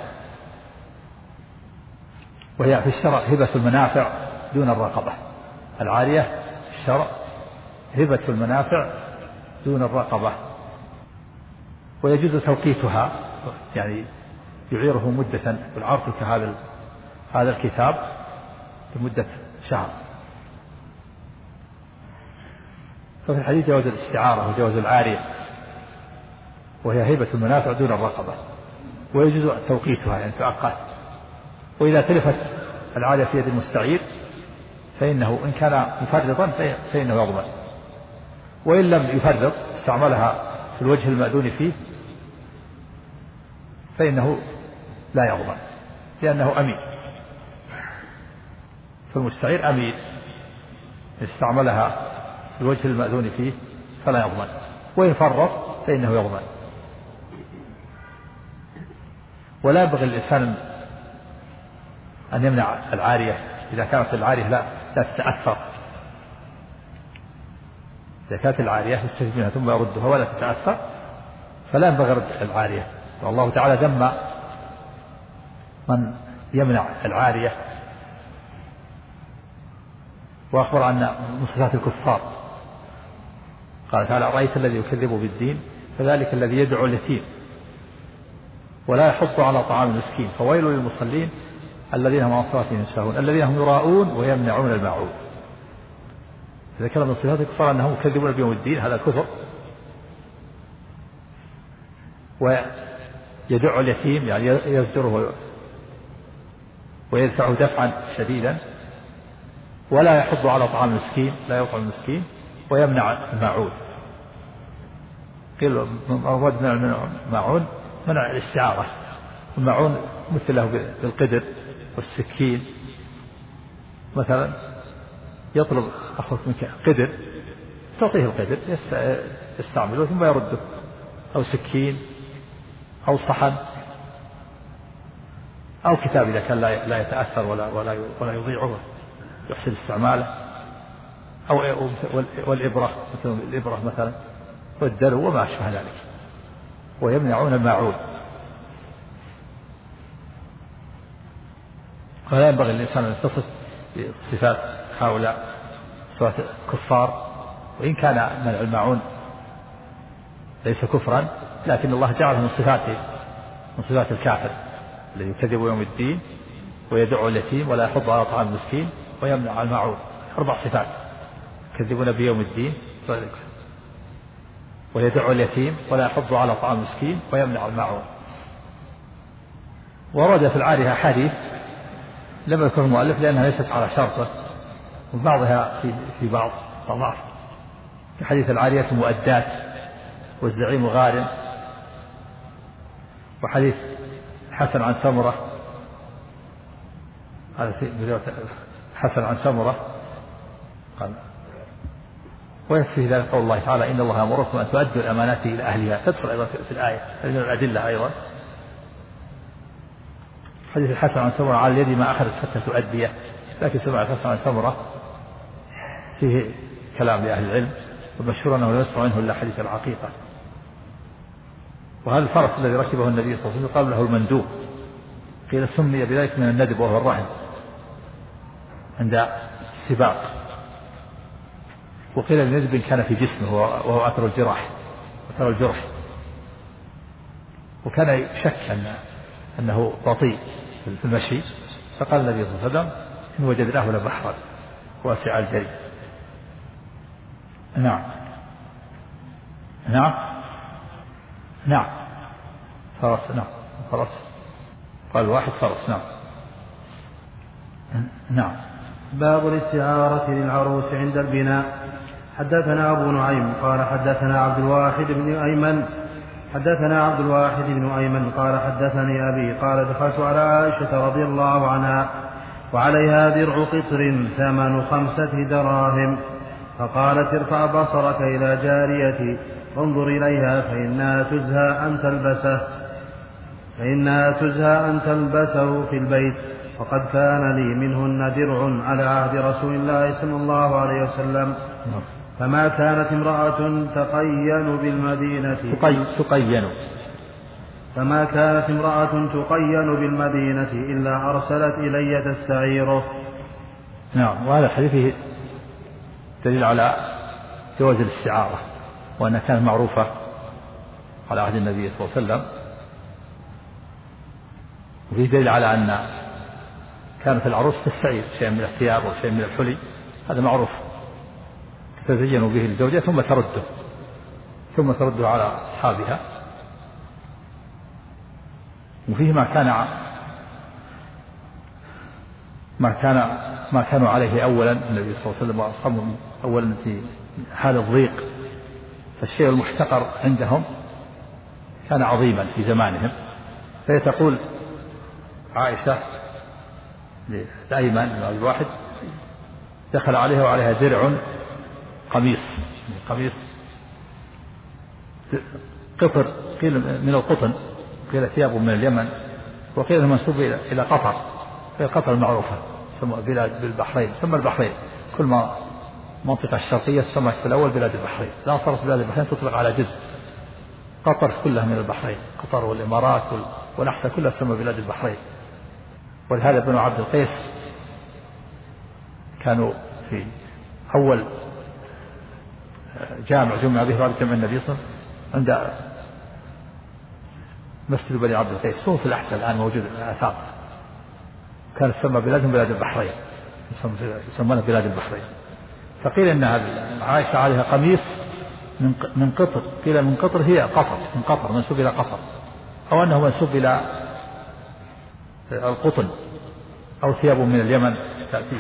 وهي في الشرع هبة المنافع دون الرقبة. العارية في الشرع هبة المنافع دون الرقبة، ويجوز توقيتها، يعني يعيره مدة، والعرض هذا الكتاب لمدة شهر. ففي الحديث جواز الاستعارة وجواز العارية، وهي هبة المنافع دون الرقبة، ويجوز توقيتها يعني تؤقت. وإذا تلفت العارية في يد المستعير فإنه إن كان مفرطا فإنه يضمن، وإن لم يفرط استعملها في الوجه المأذون فيه فإنه لا يضمن، لأنه أمين، فالمستعير أمين استعملها في الوجه المأذون فيه فلا يضمن، وإن فرط فإنه يضمن. ولا ينبغي الإنسان أن يمنع العارية إذا كانت العارية لا تتأثر. إذا كانت العارية يستفيد منها ثم يردها ولا تتأثر فلا ينبغي رد العارية. والله تعالى ذم من يمنع العارية، وأخبر عن مصفات الكفار. قال تعالى رأيت الذي يكذب بالدين فذلك الذي يدعو اليتيم ولا يحض على طعام المسكين فويل للمصلين الذين هم عن صلاتهم ساهون الذين هم يراءون ويمنعون الماعون. إذا كان من صفات الكفار أنهم يكذبون بيوم الدين، هذا كفر. ويدع اليتيم يعني يزجره ويدفعه دفعا شديدا، ولا يحض على طعام المسكين لا يطعم المسكين، ويمنع الماعون. قيل المراد من الماعون منع الاستعارة، الماعون مثله بالقدر والسكين، مثلا يطلب أخوك منك قدر تعطيه القدر يستعمله ثم يرده، أو سكين أو صحن أو كتاب إذا كان لا يتأثر ولا يضيعه يحسن استعماله، أو والإبرة مثل الإبرة مثلا والدلو وما أشبه ذلك، ويمنعون الماعون. ولا ينبغي الإنسان أن يتصف بصفات هؤلاء صفات كفار، وإن كان منع الماعون ليس كفرا لكن الله جعله من صفاته، من صفات الكافر الذي يكذب يوم الدين ويدعو اليتيم ولا يحض على طعام المسكين ويمنع الماعون، 4 صفات: يكذبون بيوم الدين ويدعو اليتيم ولا يحض على طعام المسكين ويمنع الماعون. ورد في العارية حديث لم يذكر المؤلف لأنها ليست على شرطه، وبعضها في بعض ضعف، كحديث العارية المؤدات والزعيم غارم، وحديث حسن عن سمرة، حسن عن سمرة قال ويكفي ذلك قول الله تعالى إن الله يأمركم أن تؤدوا الأمانات إلى أهلها، تدخل أيضا في الآية من الأدلة أيضا. حديث الحسن عن سمرة على اليد ما أخذت حتى تؤديه، لكن سمع الحسن عن سمرة فيه كلام لأهل العلم، ومشهور أنه لا يسمع منه إلا حديث العقيقة. وهذا الفرس الذي ركبه النبي صلى الله عليه وسلم قال له المندوب، قيل سمي بذلك من الندب وهو الرهن عند السباق، وقيل الندب كان في جسمه وهو أثر الجرح، وكان يشك أنه بطيء في المشي، فقال النبي صلى الله عليه وسلم إن وجدناه لبحرا واسع الجري. نعم فرس، فرس قال واحد فرس. نعم. باب الاستعارة للعروس عند البناء. حدثنا أبو نعيم قال حدثنا عبد الواحد بن أيمن قال حدثني أبي قال دخلت على عائشة رضي الله عنها وعليها درع قطر ثمن 5 دراهم، فقالت ارفع بصرك إلى جاريتي وانظر إليها فإنها تزهى أن تلبسه في البيت، وقد كان لي منهن درع على عهد رسول الله صلى الله عليه وسلم، فما كانت امرأة تقين بالمدينة إلا أرسلت إلي تستعيره. نعم. وهذا الحديث دليل على جواز الاستعارة، وأنها كانت معروفة على عهد النبي صلى الله عليه وسلم، وفيه دليل على أن كانت العروس تستعير شيئا من الثياب وشيئا من الحلي، هذا معروف، تتزين به لزوجها ثم ترده على أصحابها. وفيه ما كانوا عليه أولا النبي صلى الله عليه وسلم وأصحابه أولا في حال الضيق، فالشيء المحتقر عندهم كان عظيما في زمانهم. فهي تقول عائشة لأيمن بن أبي الواحد دخل عليها وعليها درع قميص قطر، قيل من القطن، قيل ثياب من اليمن، وقيل منسوب إلى قطر، هي قطر المعروفة سمى بلاد بالبحرين، سمى البحرين كل ما منطقة الشرقية سمت في الأول بلاد البحرين، لا صارت بلاد البحرين تطلق على جزء، قطر كلها من البحرين، قطر والإمارات والأحساء كلها سمى بلاد البحرين. ولهذا بنو عبد القيس كانوا في أول جمع به بعد جمع النبي صلى الله عليه وسلم عند مسجد بني عبد القيس، هو في الأحساء الآن موجود الآثار، كان سمى بلادهم بلاد البحرين، يسمونها بلاد البحرين. فقيل أن عائشة عليها قميص من قطر، قيل من قطر هي قطر، من قطر منسوب إلى قطر، أو أنه منسوب إلى القطن، أو ثياب من اليمن تأتي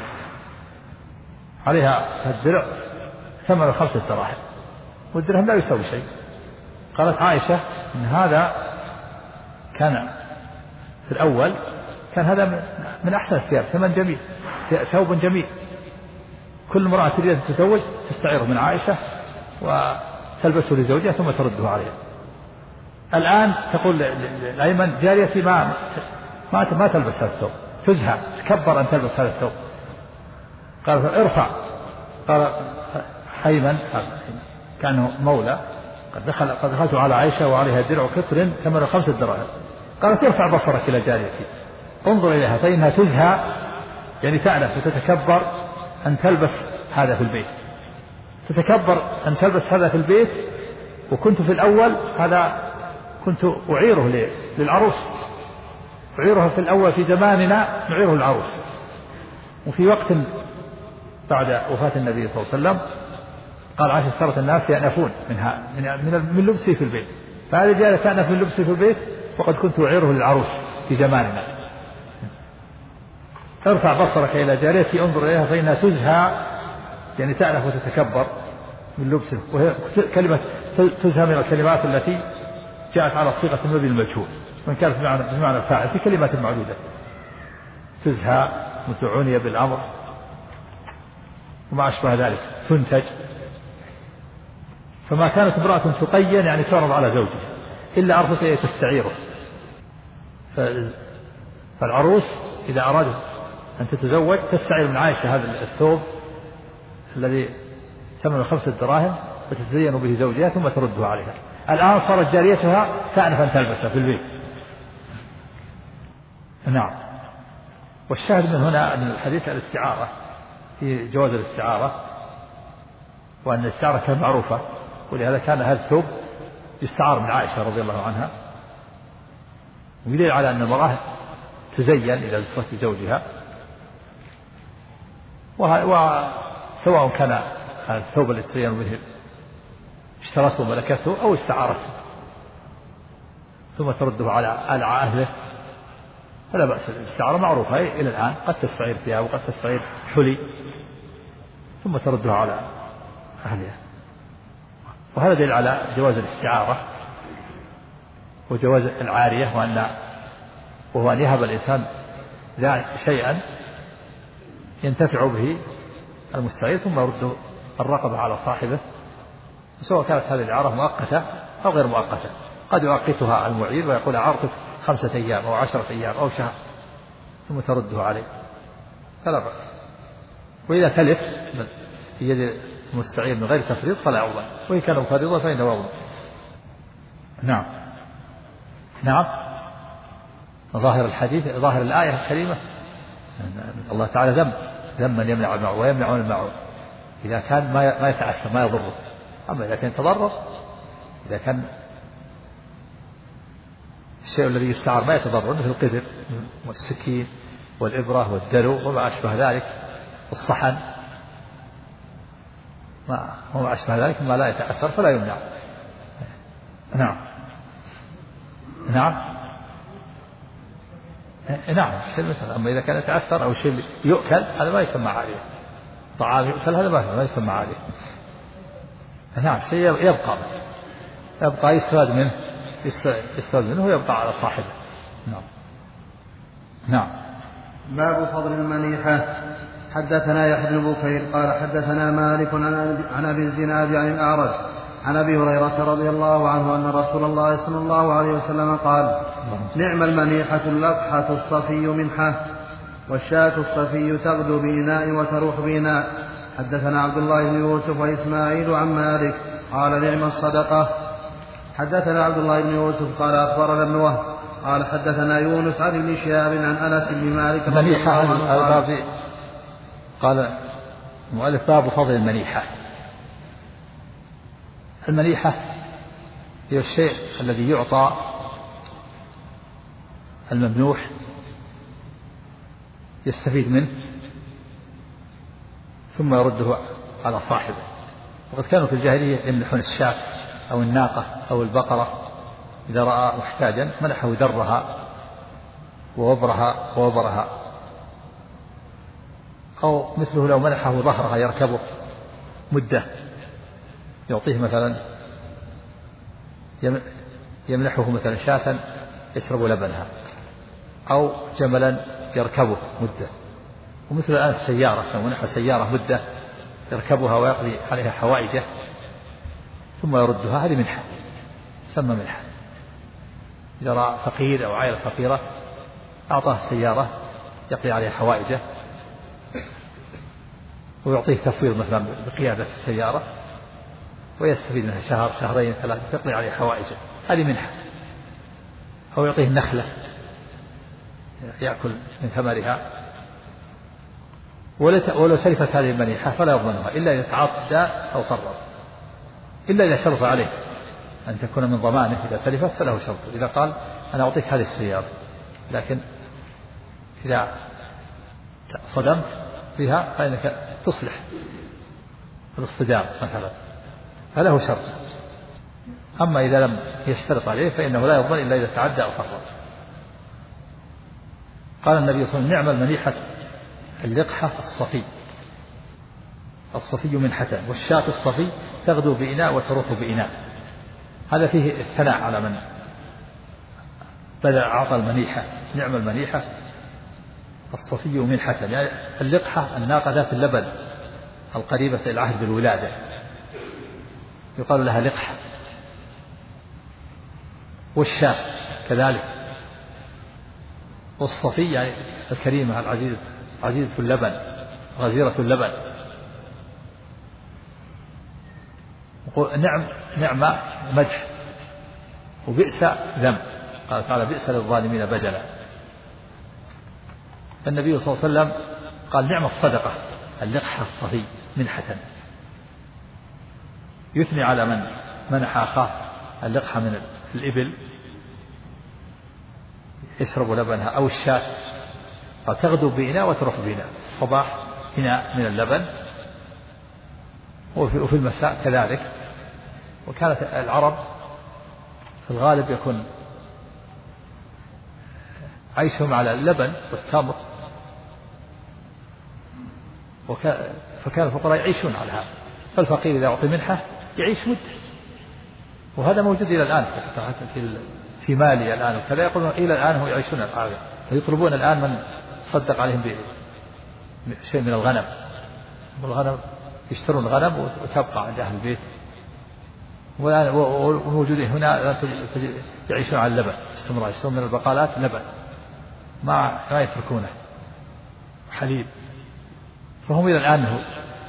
عليها الدرع ثمن 5 دراهم، والدرهم لا يساوي شيء، قالت عائشة إن هذا كان في الأول كان هذا من أحسن الثياب، ثمن جميل، ثوب جميل، كل امرأة تريد أن تتزوج تستعيره من عائشة وتلبسه لزوجها ثم ترده عليها. الآن تقول الأيمن جاريتي ما تلبس هذا الثوب، تزهى تكبر أن تلبس هذا الثوب. قال ارفع. قال أيمن كان مولى قد دخلت على عائشة وعليها درع كتر ثمنه 5 دراهم. قالت ارفع بصرك إلى جاريتي انظر إليها فإنها تزهى، يعني تعلف وتتكبر أن تلبس هذا في البيت، تتكبر أن تلبس هذا في البيت، وكنت في الأول هذا كنت أعيره للعروس، أعيرها في الأول في زماننا نعيره للعروس، وفي وقت بعد وفاة النبي صلى الله عليه وسلم قال عائشة صارت الناس يأنفون من لبسه في البيت، فهذا جاء تأنف من لبسه في البيت وقد كنت أعيره للعروس في زماننا. ارفع بصرك إلى جاريتي انظر إليها فإنها تزهى، يعني تأنف وتتكبر من لبسه، وهي كلمة تزهى من الكلمات التي جاءت على صيغة المبني المجهول وإن كانت بمعنى الفاعل في كلمات معدودة، تزهى متعني بالأمر وما أشبه ذلك، تنتج. فما كانت امرأة تقين يعني تعرض على زوجها إلا عرفت أن تستعيره. فالعروس إذا أرادت أن تتزوج تستعير من عائشة هذا الثوب الذي ثمنه 5 دراهم فتتزين به زوجها ثم ترده عليها. الآن صارت جاريتها تعرف أن تلبسه في البيت. نعم. والشاهد من هنا أن الحديث الاستعارة في جواز الاستعارة، وأن الاستعارة كانت معروفة، ولهذا كان هذا الثوب يستعار من عائشة رضي الله عنها، ويدل على أن المرأة تزين إذا زفت زوجها، وسواء كان الثوب الذي تزين به اشترته وملكته أو استعارته ثم ترده على أهله فلا بأس. الاستعارة معروفة إلى الآن، قد تستعير ثياب وقد تستعير حلي ثم تردها على أهلها، وهذا دليل على جواز الاستعارة وجواز العارية، وهو أن يهب الإنسان شيئا ينتفع به المستعير ثم يرد الرقبة على صاحبه، سواء كانت هذه الإعارة مؤقتة أو غير مؤقتة. قد يؤقتها المعير ويقول أعرتك 5 أيام أو 10 أيام أو شهر ثم ترده عليه فلا بأس. وإذا تلف في يد المستعير من غير تفريط فلا أوضع، وإن كان مفرطا فإنه أوضع. نعم. نعم. ظاهر الحديث ظاهر الآية الكريمة الله تعالى ذم من يمنع المعروف ويمنع المعروف إذا كان ما يتعسى ما يضره. أما إذا كان تضرر، إذا كان الشيء الذي يستعار ما يتضرر مثل القدر والسكين والإبرة والدلو وما أشبه ذلك، الصحن وما أشبه ذلك ما لا يتأثر فلا يمنع. نعم. نعم. نعم. الشيء مثلا، أما إذا كان يتأثر أو شيء يؤكل هذا ما يسمى عارية، طعام يؤكل هذا ما يسمى عارية. نعم. شيء يبقى يستفاد منه ويبقى على صاحبه. نعم. نعم. باب فضل المنيحة. حدثنا يحيى بن بكير قال حدثنا مالك عن أبي الزناد عن الأعرج عن أبي هريرة رضي الله عنه أن رسول الله صلى الله عليه وسلم قال: نعم المنيحة اللقحة الصفي منحة، والشاة الصفي تغدو بإناء وتروح بإناء. حدثنا عبد الله بن يوسف وإسماعيل عن مالك قال: نعم الصدقة. حدثنا عبد الله بن يوسف قال أخبرنا ابن وهب قال حدثنا يونس عن ابن شهاب عن أنس بن مالك قال المؤلف: باب فضل المنيحة. المنيحة هي الشيء الذي يعطى الممنوح يستفيد منه ثم يرده على صاحبه. وقد كانوا في الجاهلية يمنحون الشاة أو الناقة أو البقرة إذا رأى محتاجا منحه درها ووبرها، أو مثله لو منحه ظهرها يركبه مدة، يعطيه مثلا يمنحه مثلا شاة يشرب لبنها أو جملا يركبه مدة. ومثل الآن السيارة لو منح سيارة مدة يركبها ويقضي عليها حوائجه ثم يردها، هذه منحة سمى منحة. إذا رأى فقير أو عائلة فقيرة أعطاه السيارة يقضي عليها حوائجه ويعطيه تفويض مثلا بقيادة السيارة ويستفيد منها شهر شهرين ثلاثة يقضي عليها حوائجه، هذه منحة. أو يعطيه النخلة يأكل من ثمرها. ولو تلفت هذه المنيحة فلا يضمنها إلا إذا تعدى أو فرط، إلا إذا شرط عليه أن تكون من ضمانه. إذا تلفت فله شرط، إذا قال أنا أعطيك هذه السيارة لكن إذا صدمت بها فإنك تصلح الاصطدام مثلا، فله شرط. أما إذا لم يشترط عليه فإنه لا يضمن إلا إذا تعدى أو فرط. قال النبي صلى الله عليه وسلم نعم المنيحة اللقحة الصفي منحة، والشاة الصفي تغدو بإناء وتروح بإناء. هذا فيه الثناء على من بدأ أعطى المنيحة. نعم المنيحة الصفي منحة، يعني اللقحة الناقة ذات اللبن القريبة العهد بالولادة يقال لها لقحة. والشاة كذلك. والصفي يعني الكريمة عزيزة اللبن غزيرة اللبن. نعم مدح وبئس ذم. قال تعالى بئس للظالمين بدلا. النبي صلى الله عليه وسلم قال نعم الصدقة اللقحة الصفي منحة، يثني على من منح أخاه اللقحة من الإبل يشرب لبنها أو الشاة. قال تغدو بإناء وتروح بإناء، الصباح إناء من اللبن وفي المساء كذلك. وكانت العرب في الغالب يكون عيشهم على اللبن والتمر، فكان الفقراء يعيشون على هذا. فالفقير إذا أعطي منحة يعيش مدة، وهذا موجود إلى الآن في مالي الآن وكذا. يقولون إلى الآن هم يعيشون الحاجة ويطلبون الآن من صدق عليهم بشيء من الغنم. والغنم يشترون الغنم وتبقى عند أهل البيت. والموجودين هنا يعيشون على اللبن استمرار، يشترون من البقالات لبن ما يتركونه حليب. فهم إلى الآن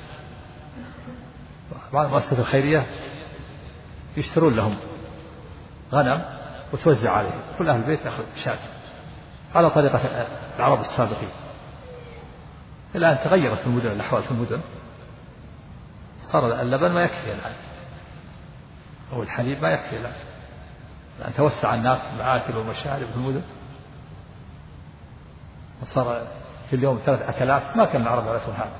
بعض المؤسسات الخيرية يشترون لهم غنم وتوزع عليهم، كل أهل البيت يأخذ شاة على طريقة العرب السابقين. الآن تغيرت في المدن الأحوال في المدن، صار اللبن ما يكفي الآن أو الحليب ما يكفي الآن توسع الناس المآكل والمشارب في المدن، وصار في اليوم 3 أكلات. ما كان العرب يعرفون هذا،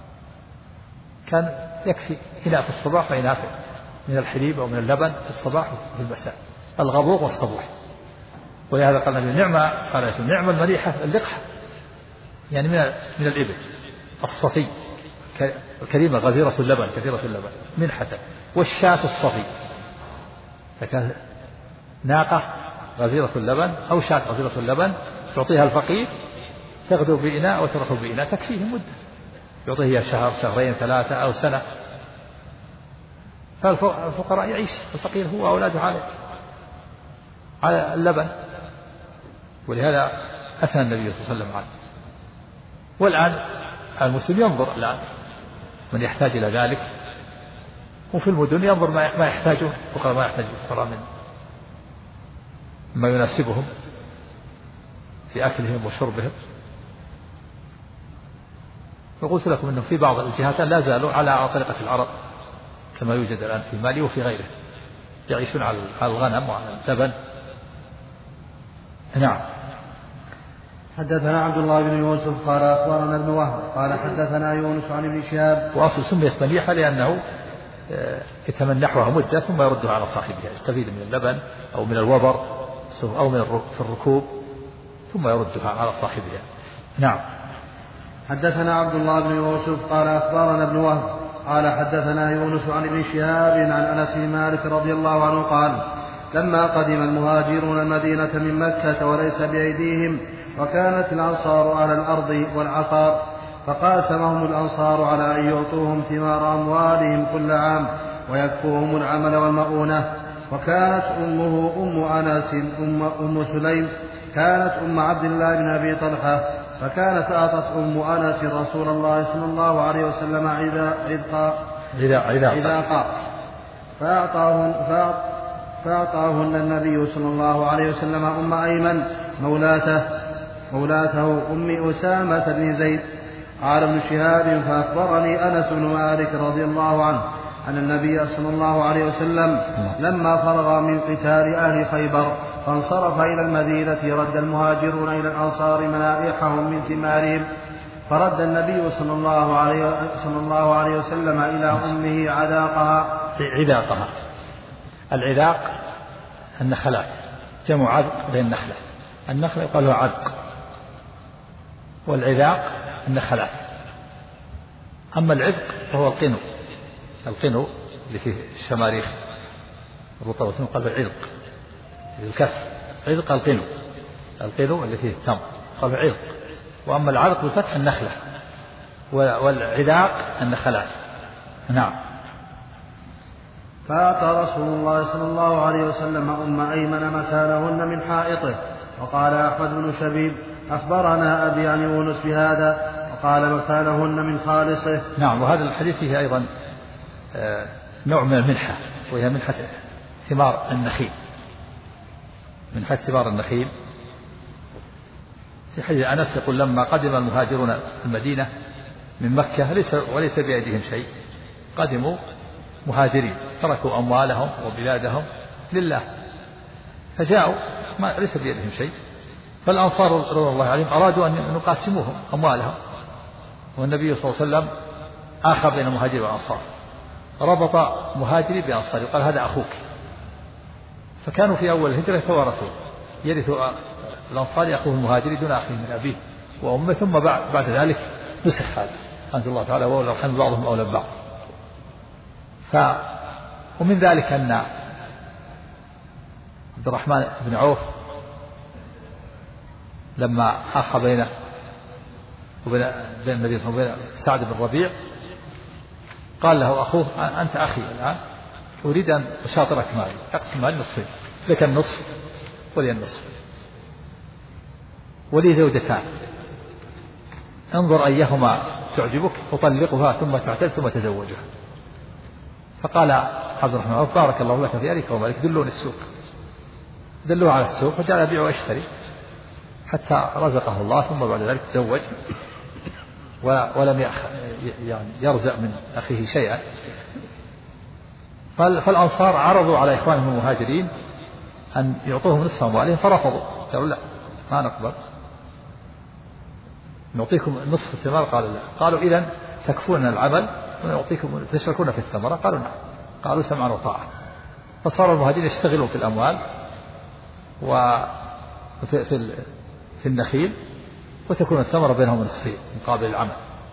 كان يكفي إناء في الصباح وإناء من الحليب أو من اللبن في الصباح وفي المساء، الغبوق والصبوح. ولهذا قال النبي نعم المليحة اللقحة، يعني من الإبل الصفي الكريمة غزيرة اللبن كثيرة اللبن منحة. والشاة الصفي فكان ناقة غزيرة اللبن أو شاة غزيرة اللبن تعطيها الفقير تغدو بإناء وتروح بإناء تكفيه مدة، يعطيه شهر شهرين 3 أو سنة. فالفقراء يعيش الفقير هو أولاده على اللبن. ولهذا أثنى النبي صلى الله عليه وسلم عنه. والآن المسلم ينظر الآن من يحتاج إلى ذلك، وفي المدن ينظر ما يحتاجه الفقراء، ما يحتاج الفقراء من ما يناسبهم في أكلهم وشربهم. وقلت لكم أنه في بعض الجهات لا زالوا على طريقة العرب كما يوجد الآن في مالي وفي غيره، يعيشون على الغنم وعلى اللبن. نعم. حدثنا عبد الله بن يوسف قال أخبرنا ابن وهب قال حدثنا يونس عن ابن شهاب. وأصل سميت منيحة لأنه يتمنحها مدة ثم يردها على صاحبها، يستفيد من اللبن أو من الوبر أو في الركوب ثم يردها على صاحبها. نعم. حدثنا عبد الله بن يوسف قال أخبرنا ابن وهب قال حدثنا يونس عن ابن شهاب عن أنس بن مالك رضي الله عنه قال لما قدم المهاجرون المدينة من مكة وليس بأيديهم، وكانت الأنصار أهل الأرض والعقار، فقاسمهم الأنصار على أن يعطوهم ثمار أموالهم كل عام ويكفوهم العمل والمؤونة. وكانت أمه أم أنس أم سليم كانت أم عبد الله بن أبي طلحة، فكانت أعطت أم أنس رسول الله صلى الله عليه وسلم عذاقا فأعطاهن النبي صلى الله عليه وسلم أم أيمن مولاته أم أسامة بن زيد. قال ابن شهاب فأخبرني أنس بن مالك رضي الله عنه أن النبي صلى الله عليه وسلم لما فرغ من قتال أهل خيبر فانصرف إلى المدينة رد المهاجرون إلى الأنصار منائحهم من ثمارهم، فرد النبي صلى الله عليه وسلم إلى أمه عذاقها. العذاق النخلات، جمع عذق بين النخلة، النخلة يقال له عذق، والعذاق النخلات. أما العذق فهو القنو اللي فيه الشماريخ الرطبة يقال له عذق بالكسر، عذق القنو اللي فيه التمر قال له عذق. وأما العذق بالفتح النخلة، والعذاق النخلات. نعم. فأعطى رسول الله صلى الله عليه وسلم أم أيمن مكانهن من حائطه. وقال أحمد بن شبيب أخبرنا أبي عن يونس بهذا، وقال مكانهن من خالصه. نعم. وهذا الحديث فيه أيضا نوع من المنحة، وهي منحة ثمار النخيل، منحة ثمار النخيل. في حديث أنس يقول لما قدم المهاجرون المدينة من مكة وليس بأيديهم شيء، قدموا مهاجرين تركوا أموالهم وبلادهم لله، فجاءوا ليس بيدهم شيء، فالأنصار رضي الله عليهم أرادوا أن يقاسموهم أموالهم، والنبي صلى الله عليه وسلم آخى بين المهاجر والأنصار، ربط مهاجري بأنصاري وقال هذا أخوك. فكانوا في أول الهجرة يتوارثون، يرث الأنصاري أخوه المهاجري دون أخيه من أبيه وأمه، ثم بعد ذلك نسخ هذا، أنزل الله تعالى وأولى الأرحام بعضهم أولى ببعض. ومن ذلك أن عبد الرحمن بن عوف لما أخى بين النبي صلى الله عليه وسلم سعد بن ربيع قال له أخوه أنت أخي الآن أريد أن أشاطرك مالي، أقسم مالي نصفين، لك النصف ولي النصف، ولي زوجتان، انظر أيهما تعجبك أطلقها ثم تعتد ثم تزوجها. فقال عبد الرحمن عوف بارك الله لك في أهلك ومالك، دلوني السوق، دلوه على السوق وجعل يبيع ويشتري حتى رزقه الله، ثم بعد ذلك تزوج ولم يعني يرزق من أخيه شيئا. فالأنصار عرضوا على إخوانهم المهاجرين أن يعطوهم نصف أموالهم فرفضوا، قالوا لا ما نقبل، نعطيكم نصف الثمار. قالوا لا، قالوا إذن تكفون العمل ونعطيكم تشركون في الثمرة. قالوا نعم، قالوا سمعا وطاعة. فصار المهاجرين يشتغلون في الأموال وفي النخيل، وتكون الثمرة بينهم نصفين مقابل العمل.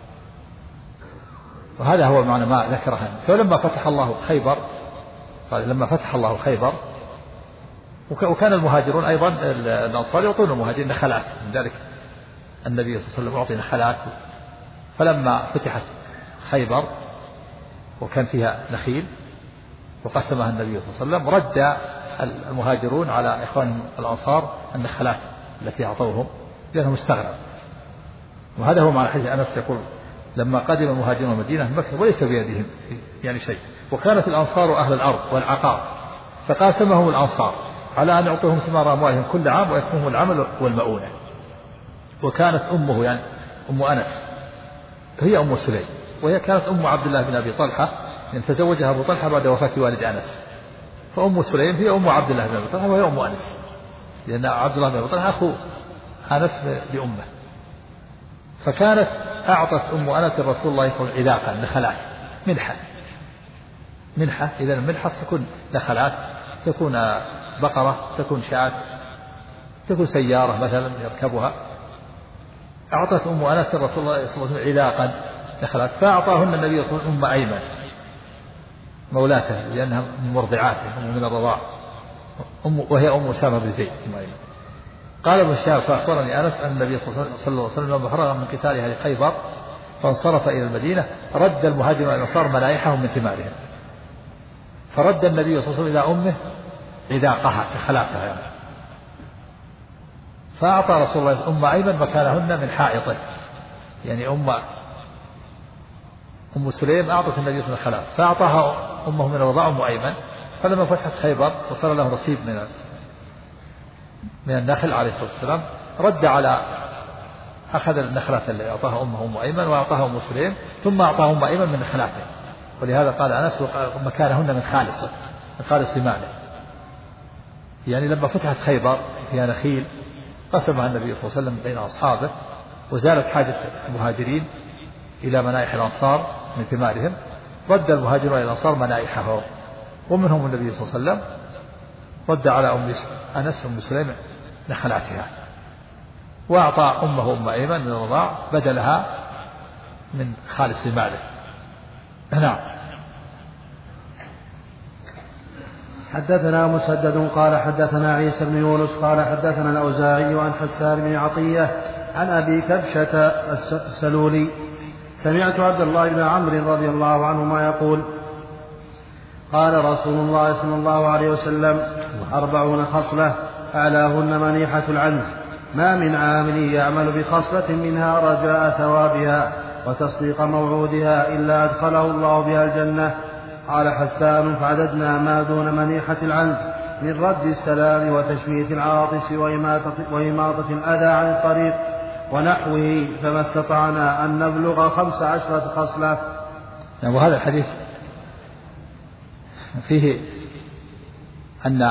وهذا هو معنى ما ذكره. فلما فتح الله خيبر، قال لما فتح الله خيبر وكان المهاجرون أيضا الأنصار يعطون المهاجرين نخلات، من ذلك النبي صلى الله عليه وسلم أعطي نخلات. فلما فتحت خيبر وكان فيها نخيل وقسمها النبي صلى الله عليه وسلم، رد المهاجرون على إخوانهم الأنصار النخلات التي أعطوهم لأنهم استغنوا. وهذا هو معنى حديث أنس يقول لما قدم المهاجرون المدينة من مكة وليس بيدهم يعني شيء، وكانت الأنصار أهل الأرض والعقار، فقاسمهم الأنصار على أن يعطوهم ثمار أموالهم كل عام ويكفوهم العمل والمؤونة. وكانت أمه يعني أم أنس هي أم سليم، وهي كانت أم عبد الله بن أبي طلحة، لأن تزوجها أبو طلحة بعد وفاة والد أنس، فأم سليم هي أم عبد الله بن أبي طلحة وهي أم أنس، لأن عبد الله بن أبي طلحة أخو أنس لأمه. فكانت أعطت أم أنس رسول الله صلى الله عليه وسلم عذاقا نخلات، منحة. إذا المنحة تكون نخلات، تكون بقرة، تكون شاة، تكون سيارة مثلا يركبها. أعطت أم أنس رسول الله صلى الله عليه وسلم عذاقا نخلات، فأعطاهن النبي صلى الله عليه وسلم أم أيمن مولاته، لأنها من مرضعاته ومن الرضاع. وهي أم أسامة بن زيد. قال ابن شهاب فأخبرني أنس أن النبي صلى الله عليه وسلم لما فرغ من قتال أهل خيبر فانصرف إلى المدينة رد المهاجرون والأنصار منائحهم من ثمارهم، فرد النبي صلى الله عليه وسلم إلى أمه عذاقها خلافها يعني. فأعطى رسول الله أم أيمن مكانهن من حائطه، يعني أم سليم أعطت النبي صلى الله عليه وسلم خلاف، فأعطاها أمه من الرضاعة أم أيمن. فلما فتحت خيبر وصار له نصيب من النخل عليه الصلاة والسلام رد أخذ النخلات اللي أعطاها أمه أم أيمن وأعطاها أم سليم، ثم أعطاها أم أيمن من نخلاته، ولهذا قال أنس مكانهن من خالص ماله. يعني لما فتحت خيبر فيها نخيل قسمها النبي صلى الله عليه وسلم بين أصحابه، وزالت حاجة المهاجرين إلى منائح الأنصار من ثمارهم، رد المهاجرون إلى الأنصار منائحهم، ومنهم النبي صلى الله عليه وسلم رد على أنس أم سليم نخلاتها، وأعطى أمه أم أيمن من الرضاع بدلها من خالص ماله. نعم. حدثنا مسدد قال حدثنا عيسى بن يونس قال حدثنا الأوزاعي عن حسان بن عطية عن أبي كبشة السلولي سمعت عبد الله بن عمرو رضي الله عنهما يقول قال رسول الله صلى الله عليه وسلم 40 خصلة أعلاهن منيحة العنز، ما من عامل يعمل بخصلة منها رجاء ثوابها وتصديق موعودها إلا أدخله الله بها الجنة. قال حسان فعددنا ما دون منيحة العنز من رد السلام وتشميت العاطس وإماطة الأذى عن الطريق ونحوه، فما استطعنا أن نبلغ 15 خصلة. وهذا الحديث فيه أن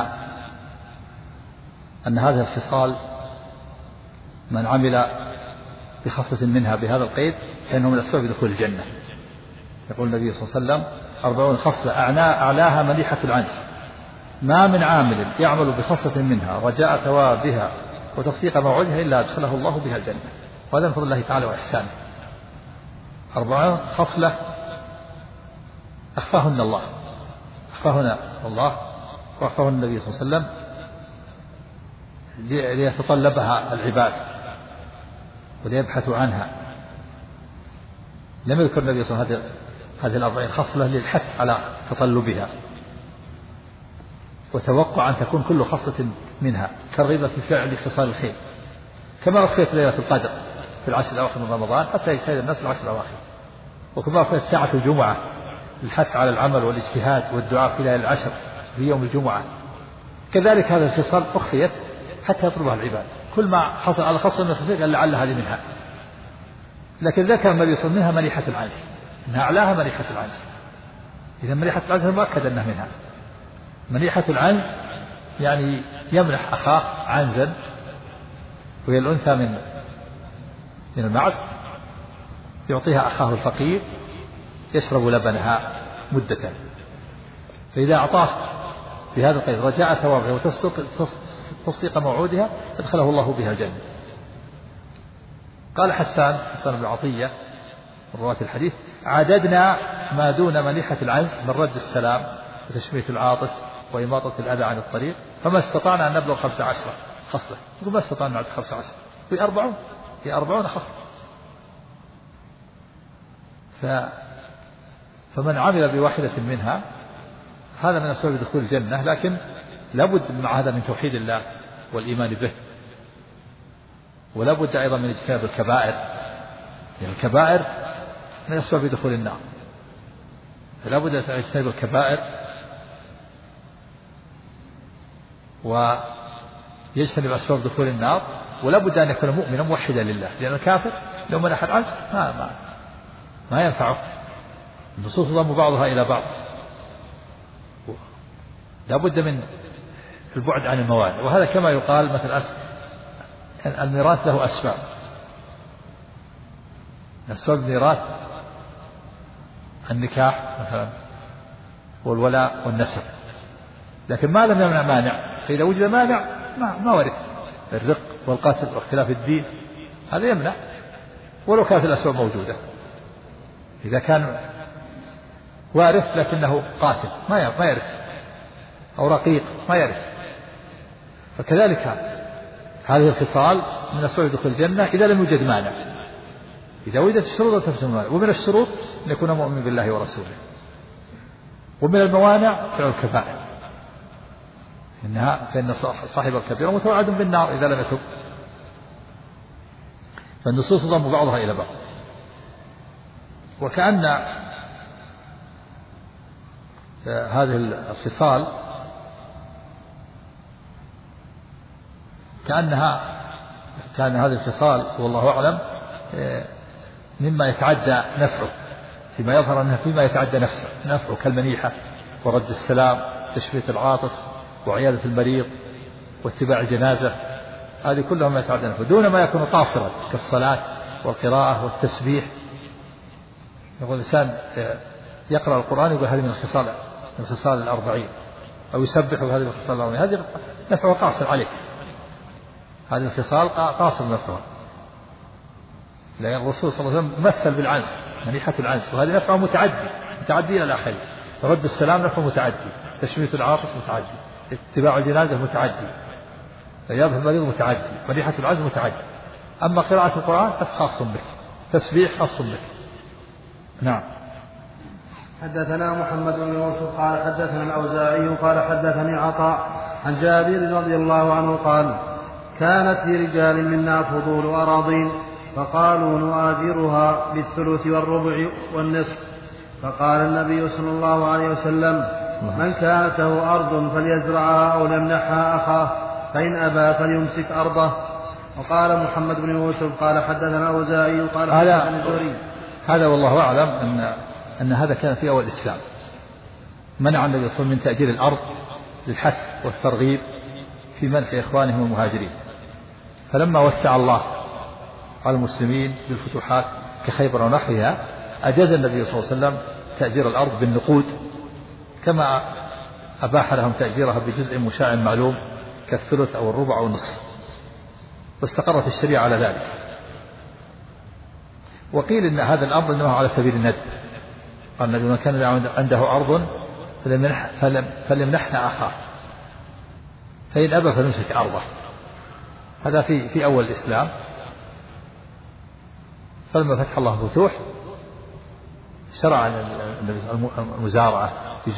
هذه الخصال من عمل بخصلة منها بهذا القيد فإنه من أسباب دخول الجنة. يقول النبي صلى الله عليه وسلم 40 خصلة أعلاها منيحة العنز، ما من عامل يعمل بخصلة منها رجاء ثوابها وتصديق موعدها إلا أدخله الله بها الجنة، وهذا من فضل الله تعالى وإحسانه. 40 خصلة أخفاهن الله وأخفاهن النبي صلى الله عليه وسلم ليتطلبها العباد وليبحثوا عنها. لم يذكر النبي صلى الله عليه وسلم هذه 40 خصلة للحث على تطلبها وتوقع أن تكون كل خصلة منها كالرغبة في فعل خصال الخير، كما أخفيت ليلة القدر في العشر الأواخر من رمضان حتى يجتهد الناس في العشر الأواخر، وكما أخفيت ساعة الجمعة للحث على العمل والاجتهاد والدعاء في ليالي العشر في يوم الجمعة، كذلك هذه الخصال أخفيت حتى يطلبها العباد. كل ما حصل على خصلة من الخصال قال لعل هذه منها، لكن ذكر النبي صلى الله عليه وسلم منها منيحة العنز، إنها أعلاها منيحة العنز. إذا منيحة العنز مؤكد أنها منها. منيحة العنز يعني يمنح أخاه عنزا، وهي الأنثى من المعز، يعطيها أخاه الفقير يشرب لبنها مدة، فإذا أعطاه بهذا القيد رجاء ثوابها وتصديق موعودها أدخله الله بها الجنة. قال حسان بن عطية من رواة الحديث عددنا ما دون منيحة العنز من رد السلام وتشميت العاطس وإماطة الأذى عن الطريق، فما استطعنا أن نبلغ 15 خصلة. يقول ما استطعنا نعد 15 في 40 خصلة. فمن عمل بواحدة منها هذا من أسباب دخول الجنة، لكن لابد مع هذا من توحيد الله والإيمان به، ولابد أيضا من اجتناب الكبائر، يعني الكبائر من أسباب دخول النار، فلابد أن يجتنب الكبائر ويجتنب أسباب دخول النار، ولابد أن يكون مؤمنا موحدا لله، لأن الكافر لو منح العنز ما ينفعه، النصوص تضم بعضها إلى بعض. لابد من البعد عن الموانع، وهذا كما يقال مثل الميراث له أسباب، أسباب الميراث النكاح مثلا والولاء والنسب، لكن ما لم يمنع مانع، فإذا وجد مانع ما ورث. الرق والقتل واختلاف الدين هذا يمنع ولو كانت الأسباب موجودة. إذا كان وارث لكنه قاتل ما يرث، أو رقيق ما يرث، فكذلك هذه الخصال من أسباب دخول الجنة إذا لم يوجد مانع، إذا وجدت الشروط تفسد المانع. ومن الشروط أن يكون مؤمن بالله ورسوله. ومن الموانع فعل الكبائر، فإن صاحب الكبيرة متوعد بالنار إذا لم يتب. فالنصوص تضم بعضها إلى بعض. وكأن هذه الخصال كان هذه الخصال والله أعلم مما يتعدى نفعه، فيما يظهر أنها فيما يتعدى نفعه كالمنيحة ورد السلام، تشفية العاطس، وعيادة المريض، واتباع الجنازة. هذه كلها ما يتعدى نفعه دون ما يكون قاصرا كالصلاة والقراءة والتسبيح. يقول الإنسان يقرأ القرآن يقول هذه من الخصال 40، أو يسبح هذه من الخصال 40، هذه نفعه قاصر عليك، هذه الخصال قاصر نفعها. لأن الرسول صلى الله عليه وسلم مثل بالعنز، منيحة العنز، وهذه نفعه متعدي إلى الآخرين. رد السلام نفعه متعدي، تشميت العاطس متعدي، اتباع الجنازة متعدي، عيادة المريض متعدي، منيحة العنز متعدي. أما قراءة القرآن خاص بك، تسبيح خاص بك. نعم. حدثنا محمد بن يوسف قال حدثنا الأوزاعي قال حدثني عطاء عن جابر رضي الله عنه قال كانت لرجال منا فضول أراضين فقالوا نؤاجرها بالثلث والربع والنصف، فقال النبي صلى الله عليه وسلم من كانت له أرض فليزرعها أو ليمنحها أخاه، فإن أبى فليمسك أرضه. وقال محمد بن يوسف قال حدثنا الأوزاعي قال حدثنا الزهري. هذا والله أعلم أن هذا كان في أول الإسلام، منع النبي صلى الله عليه وسلم من تأجير الأرض للحث والترغيب في منح إخوانهم المهاجرين. فلما وسع الله على المسلمين بالفتوحات كخيبر ونحوها أجاز النبي صلى الله عليه وسلم تأجير الأرض بالنقود، كما أباح لهم تأجيرها بجزء مشاع معلوم كالثلث أو الربع أو النصف، واستقرت الشريعة على ذلك. وقيل إن هذا الأمر إنما على سبيل الندب، قال النبي من كان عنده أرض فليمنحنا أخاه، فإن أبى فليمسك أرضه. هذا في أول الإسلام. فلما فتح الله فتوح شرع المزارعة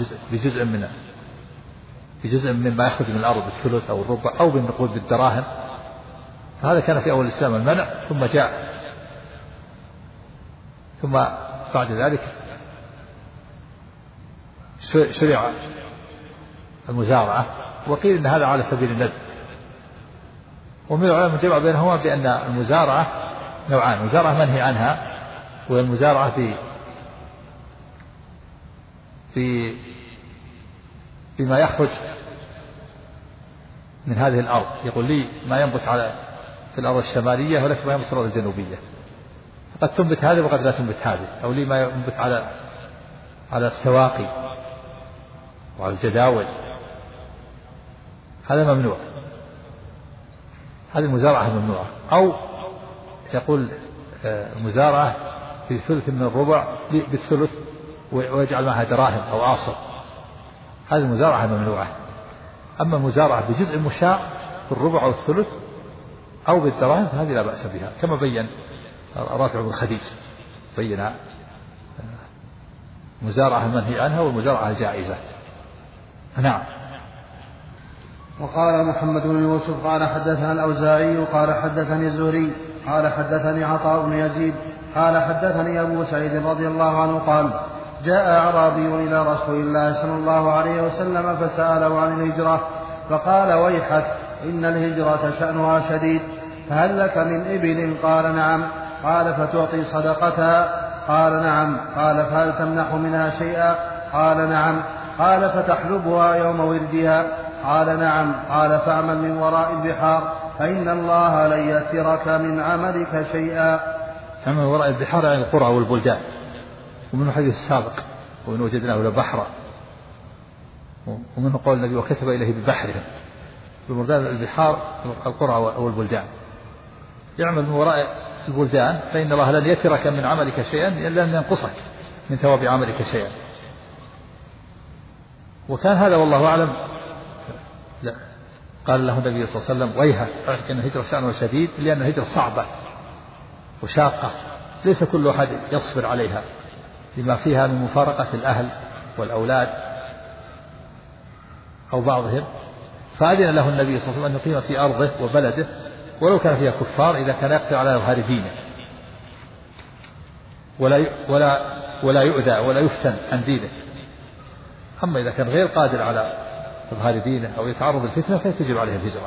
بجزء مما يخرج من الأرض بالثلث أو الربع أو بالنقود بالدراهم. فهذا كان في أول الإسلام المنع، ثم بعد ذلك شرع المزارعة. وقيل إن هذا على سبيل الندب. ومن العلماء جمع بينهما بأن المزارعة نوعان، مزارعة منهي عنها وهي المزارعة بما يخرج من هذه الأرض. يقول لي ما ينبت في الأرض الشمالية ولك ما ينبت في الأرض الجنوبية، قد تنبت هذه وقد لا تنبت هذه، أو لي ما ينبت على السواقي وعلى الجداول، هذا ممنوع، هذه المزارعة ممنوعة. أو يقول مزارعة في ثلث من الربع بالثلث ويجعل معها دراهم أو عاصر، هذه المزارعة ممنوعة. أما المزارعة بجزء مشاع في الربع أو الثلث أو بالدراهم فهذه لا بأس بها، كما بين رافع بن خديج، بين مزارعة المنهي عنها والمزارعة الجائزة. نعم. وقال محمد بن يوسف قال حدثنا الأوزاعي قال حدثني الزهري قال حدثني عطاء بن يزيد قال حدثني أبو سعيد رضي الله عنه قال جاء أعرابي إلى رسول الله صلى الله عليه وسلم فسأله عن الهجرة، فقال ويحك إن الهجرة شأنها شديد، فهل لك من إبل؟ قال نعم. قال فتعطي صدقتها؟ قال نعم. قال فهل تمنح منها شيئا؟ قال نعم. قال فتحلبها يوم وردها؟ قال نعم. قال فاعمل من وراء البحار فإن الله لن يترك من عملك شيئا. من وراء البحار يعني القرى والبلدان. ومن الحديث السابق وإن وجدناه لبحرا، ومنه قول النبي وكتب إليه ببحرهم، بمردان البحار القرى والبلدان. يعمل من وراء البلدان فإن الله لن يترك من عملك شيئا إلا أن ينقصك من ثواب عملك شيئا. وكان هذا والله أعلم قال له النبي صلى الله عليه وسلم ويحك إن الهجرة شأنها شديد، لأن الهجرة صعبة وشاقة ليس كل أحد يصبر عليها لما فيها من مفارقة الأهل والأولاد أو بعضهم، فأذن له النبي صلى الله عليه وسلم أن يقيم في أرضه وبلده ولو كان فيها كفار إذا كان يقدر على إظهار دينه ولا يؤذى ولا يفتن عن دينه. أما إذا كان غير قادر على إظهار دينه أو يتعرض للفتنة فتجب عليه الهجرة.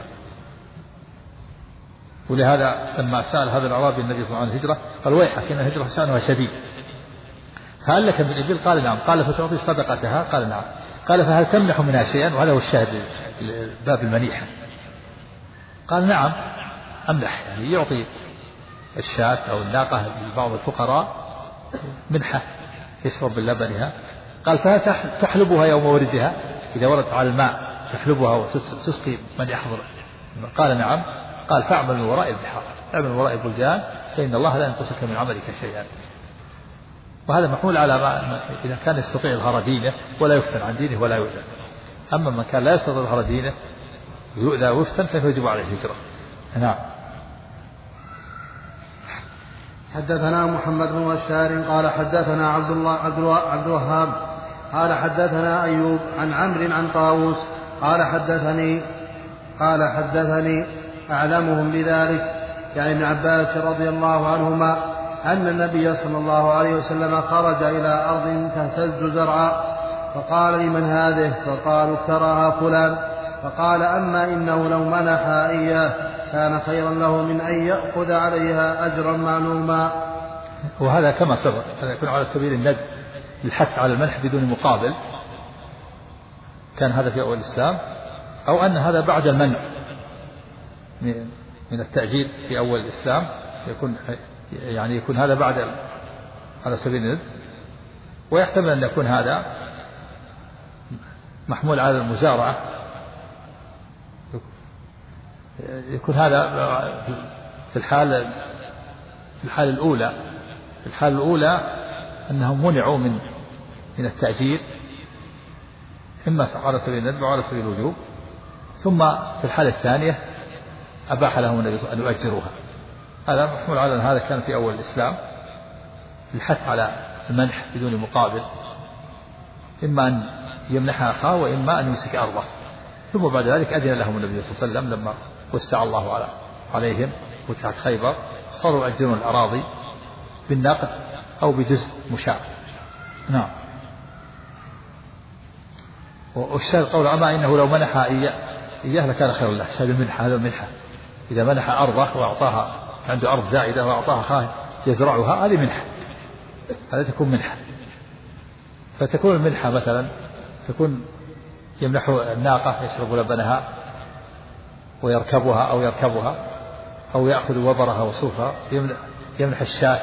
ولهذا لما سأل هذا الأعرابي النبي صلى الله عليه وسلم عن الهجرة قال ويحك إن الهجرة شأنها شديد. فهل لك من إبل؟ قال نعم. قال فتعطي صدقتها؟ قال نعم. قال فهل تمنح منها شيئا؟ وهذا هو الشاهد باب المنيحة. قال نعم أمنح، يعني يعطي الشاة أو الناقة لبعض الفقراء منحة يشرب من لبنها. قال فهل تحلبها يوم وردها؟ إذا وردت على الماء تحلبها وتسقي من يحضر؟ قال نعم. قال فاعمل من وراء البحار، اعمل من وراء البلدان فإن الله لا ينقصك من عملك شيئا. وهذا محمول على ما إذا كان يستطيع إظهار دينه ولا يفتن عن دينه ولا يؤذى. أما من كان لا يستطيع إظهار دينه ويؤذى ويفتن فإنه يجب عليه الهجرة. نعم. حدثنا محمد بن بشار قال حدثنا عبد الوهاب قال حدثنا أيوب عن عمرو عن طاووس قال حدثني أعلمهم بذلك يعني ابن عباس رضي الله عنهما أن النبي صلى الله عليه وسلم خرج إلى أرض تهتز زرعا فقال لمن هذه؟ فقالوا اكتراها فلان. فقال أما إنه لو منحها إياه كان خيرا له من أن يأخذ عليها أجرا معلوما. وهذا كما سبق هذا يكون على سبيل الندب الحث على المنح بدون مقابل، كان هذا في أول الإسلام، أو أن هذا بعد المنع من التأجيل في أول الإسلام يكون هذا بعد على سبيل الندب. ويحتمل أن يكون هذا محمول على المزارعة، يكون هذا في الحالة الأولى أنهم منعوا من التأجير إما على سبيل الندب وعلى سبيل الوجوب، ثم في الحالة الثانية أباح لهم النبي أن يؤجروها. هذا محمول على أن هذا كان في أول الإسلام الحث على المنح بدون مقابل، إما أن يمنحها أخاه وإما أن يمسك أرضه. ثم بعد ذلك أذن لهم النبي صلى الله عليه وسلم لما وسع الله عليهم فتحت خيبر صاروا يؤجرون الأراضي بالنقد أو بجزء مشاع. نعم. والشاهد قول أما إنه لو منح إياه لكان خير له. شاهد المنحة، هذا المنحة إذا منح أرضه وأعطاها عنده أرض زائدة وأعطاها أخاه يزرعها، هذه منحة، هذا تكون منحة. فتكون المنحة مثلا تكون يمنح الناقة يشرب لبنها ويركبها أو يأخذ وبرها وصوفها، يمنح الشاة،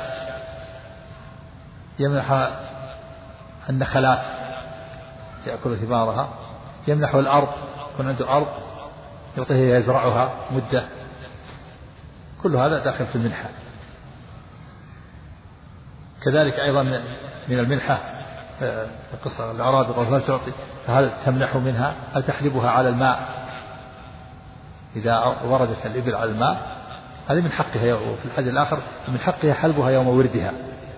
يمنح النخلات يأكل ثمارها، يمنح الأرض يكون عنده أرض يعطيه يزرعها مدة، كل هذا داخل في المنحة. كذلك أيضا من المنحة القصة الأعرابي قال هل تعطي، فهل تمنح منها؟ هل تحلبها على الماء إذا وردت الإبل على الماء؟ هذه من حقها. وفي الحديث الآخر من حقها حلبها يوم وردها.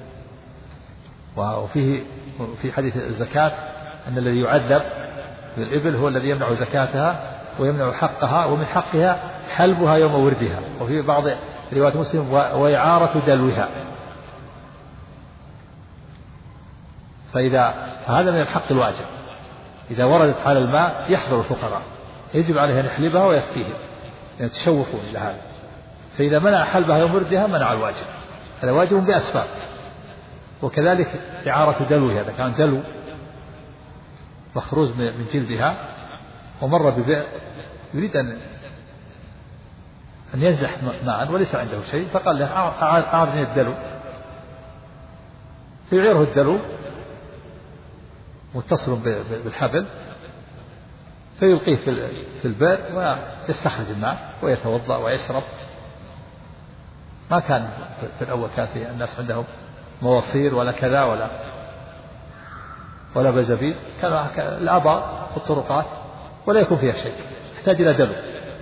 وفي حديث الزكاة أن الذي يعذب بالإبل هو الذي يمنع زكاتها ويمنع حقها، ومن حقها حلبها يوم وردها. وفي بعض روايات مسلم وإعارة دلوها. فهذا من الحق الواجب، إذا وردت على الماء يحضر الفقراء يجب عليه أن يحلبها ويسقيهم لأن تشوفوا إلى هذا. فإذا منع حلبها يوم وردها منع الواجب، هذا واجب بأسباب. وكذلك إعارة دلوها، إذا كان دلو مخروج من جلدها ومر ببئر يريد أن ينزح ماء وليس عنده شيء، فقال له أعرني الدلو، فيعيره الدلو متصل بالحبل فيلقيه في البئر ويستخرج الماء ويتوضأ ويشرب. ما كان في الأول كان في الناس عندهم مواصير ولا كذا ولا بزبيز، كان الآبار في الطرقات ولا يكون فيها شيء، يحتاج إلى دلو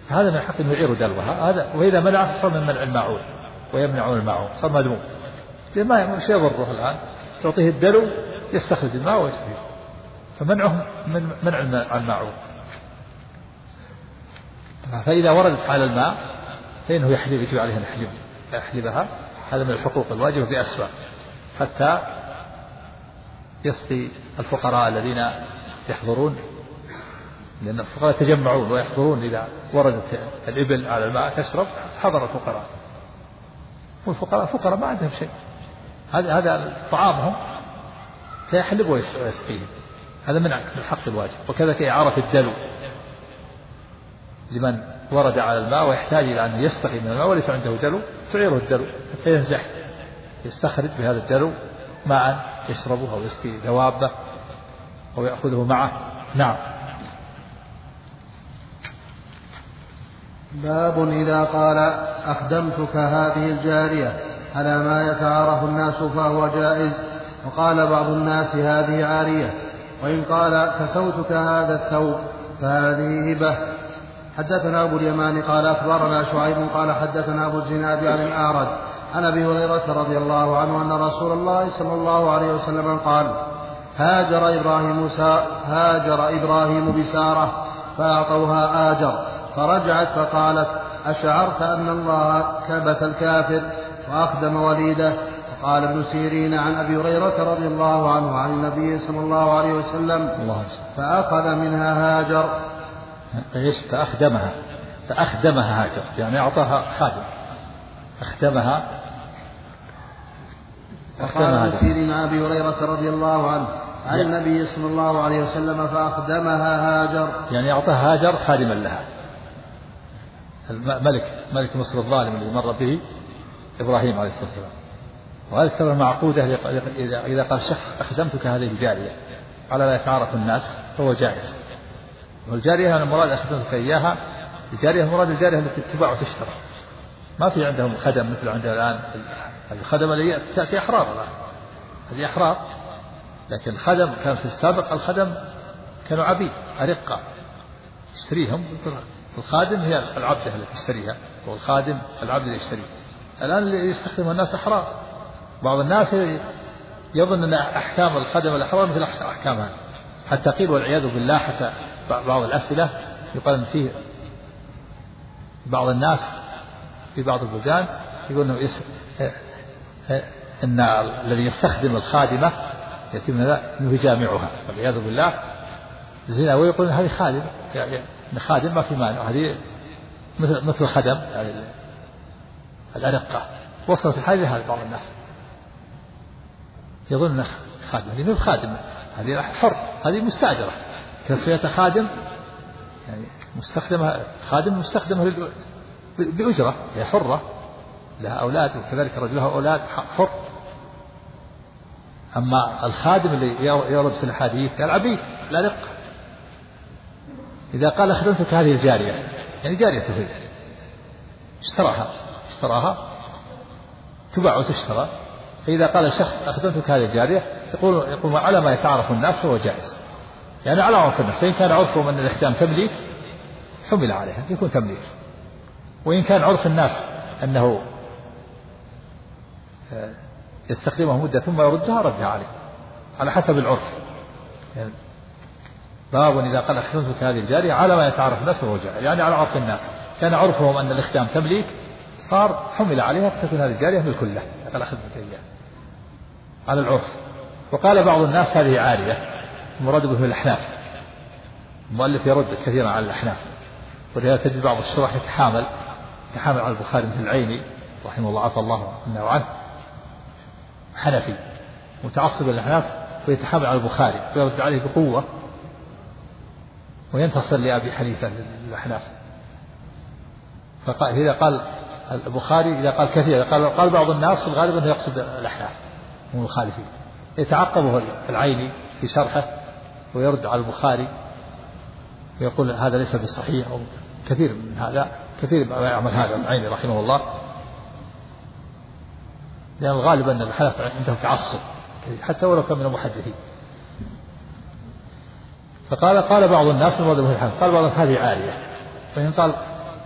هذا من حق أنه يعير دلوها هذا، وإذا منع صار من منع الماعون ويمنعون الماعون، صار مذموم. ما شيء يضره الآن، تعطيه الدلو يستخرج الماء ويستفيد، فمنعهم من منع الماعون. فإذا وردت على الماء فإنه يجب عليه أن يحلبها، هذا من الحقوق الواجبة بأسباب، حتى يسقي الفقراء الذين يحضرون، لأن الفقراء يتجمعون ويحضرون، إذا وردت الإبل على الماء تشرب حضر الفقراء، والفقراء فقراء ما عندهم شيء، هذا طعامهم فيحلب ويسقيهم، هذا من حق الواجب. وكذلك إعارة الدلو لمن ورد على الماء ويحتاج إلى أن يستقي من الماء وليس عنده دلو، تعيره الدلو حتى ينزح، يستخرج بهذا الدلو ماء يشربه أو يسقي دوابه أو يأخذه معه. نعم. باب إذا قال أخدمتك هذه الجارية على ما يتعارف الناس فهو جائز، وقال بعض الناس هذه عارية، وإن قال كسوتك هذا الثوب فهذه هبة. حدثنا أبو اليمان قال أخبرنا شعيب قال حدثنا أبو الزناد عن الأعرج عن أبي هريرة رضي الله عنه أن رسول الله صلى الله عليه وسلم قال هاجر إبراهيم بسارة فأعطوها آجر، فرجعت فقالت أشعرت أن الله كبت الكافر وأخدم وليده؟ وقال ابن سيرين عن أبي هريرة رضي الله عنه عن النبي صلى الله عليه وسلم فأخذ منها هاجر. ايش؟ فأخدمها هاجر، يعني أعطاها خادم، أخدمها. وقال ابن سيرين عن أبي هريرة رضي الله عنه عن النبي صلى الله عليه وسلم فأخدمها هاجر، يعني أعطاها هاجر خادما لها. ملك مصر الظالم اللي مر به إبراهيم عليه الصلاة والسلام، وهذه السبب معقودة. إذا قال شخص أخدمتك هذه الجارية على ما يتعارف الناس فهو جائز. والجارية المراد أخدمتك إياها، الجارية المراد الجارية التي تباع وتشترى، ما في عندهم خدم مثل عندنا الآن. الخدم اللي تأتي أحرار الآن، هذه أحرار، لكن الخدم كان في السابق الخدم كانوا عبيد أرقة يشتريهم. الخادم هي العبدة التي تشتريها، والخادم العبد اللي يشتريه. الآن اللي يستخدمها الناس أحرار. بعض الناس يظن أن أحكام الخدم الأحرار مثل أحكامها، حتى قيل والعياذ بالله، حتى بعض الأسئلة يقال فيه بعض الناس في بعض البلدان يقول أن الذي يستخدم الخادمة يتم أنه يجامعها والعياذ بالله زنا، ويقول هذه خادمة، يعني خادم ما في مانع، هذه مثل خدم يعني الأرقة. وصلت الحاجة هذا بعض الناس يظن أنها خادمة، هذه مو خادمة، هذه حر، هذه مستأجرة. كسية خادم يعني مستخدمة، خادم مستخدمة بأجرة، هي حرة لها أولاد، وكذلك الرجل له أولاد حر. أما الخادم اللي يورد في الحديث العبيد الأرقة. إذا قال أخدمتك هذه الجارية، يعني جارية هي اشتراها تباع وتشترى. فإذا قال الشخص أخدمتك هذه الجارية يقول على ما يتعارف الناس فهو جائز، يعني على عرف الناس. فإن كان عرفهم أن الإخدام تمليك حمل عليها يكون تمليك، وإن كان عرف الناس أنه يستخدمه مدة ثم يردها ردها عليه على حسب العرف. يعني باب إذا قال أخدمتك هذه الجارية على ما يتعارف الناس فهو جائز، يعني على عرف الناس. كان عرفهم أن الإخدام تمليك صار حمل عليها فتكون هذه الجارية ملك له، قال أخدمتك إياها على العرف. وقال بعض الناس هذه عارية، مراد به الأحناف. المؤلف يرد كثيرا على الأحناف، ولهذا تجد بعض الشرح يتحامل على البخاري مثل العيني رحمه الله عفى الله عنه حنفي متعصب للأحناف، ويتحامل على البخاري ويرد عليه بقوة وينتصر لأبي حنيفة للأحناف. فإذا قال البخاري إذا قال كثير قال بعض الناس في الغالب أنه يقصد الأحناف والمخالفين، يتعقبه العيني في شرحه ويرد على البخاري ويقول هذا ليس بصحيح، أو كثير من هذا كثير ما يعمل هذا العيني رحمه الله، لأن الغالب أن الحنف عندهم تعصب حتى ولو كان من المحدثين. فقال بعض الناس من وضعه الحنف، قال بعض الناس هذه عارية، وإن قال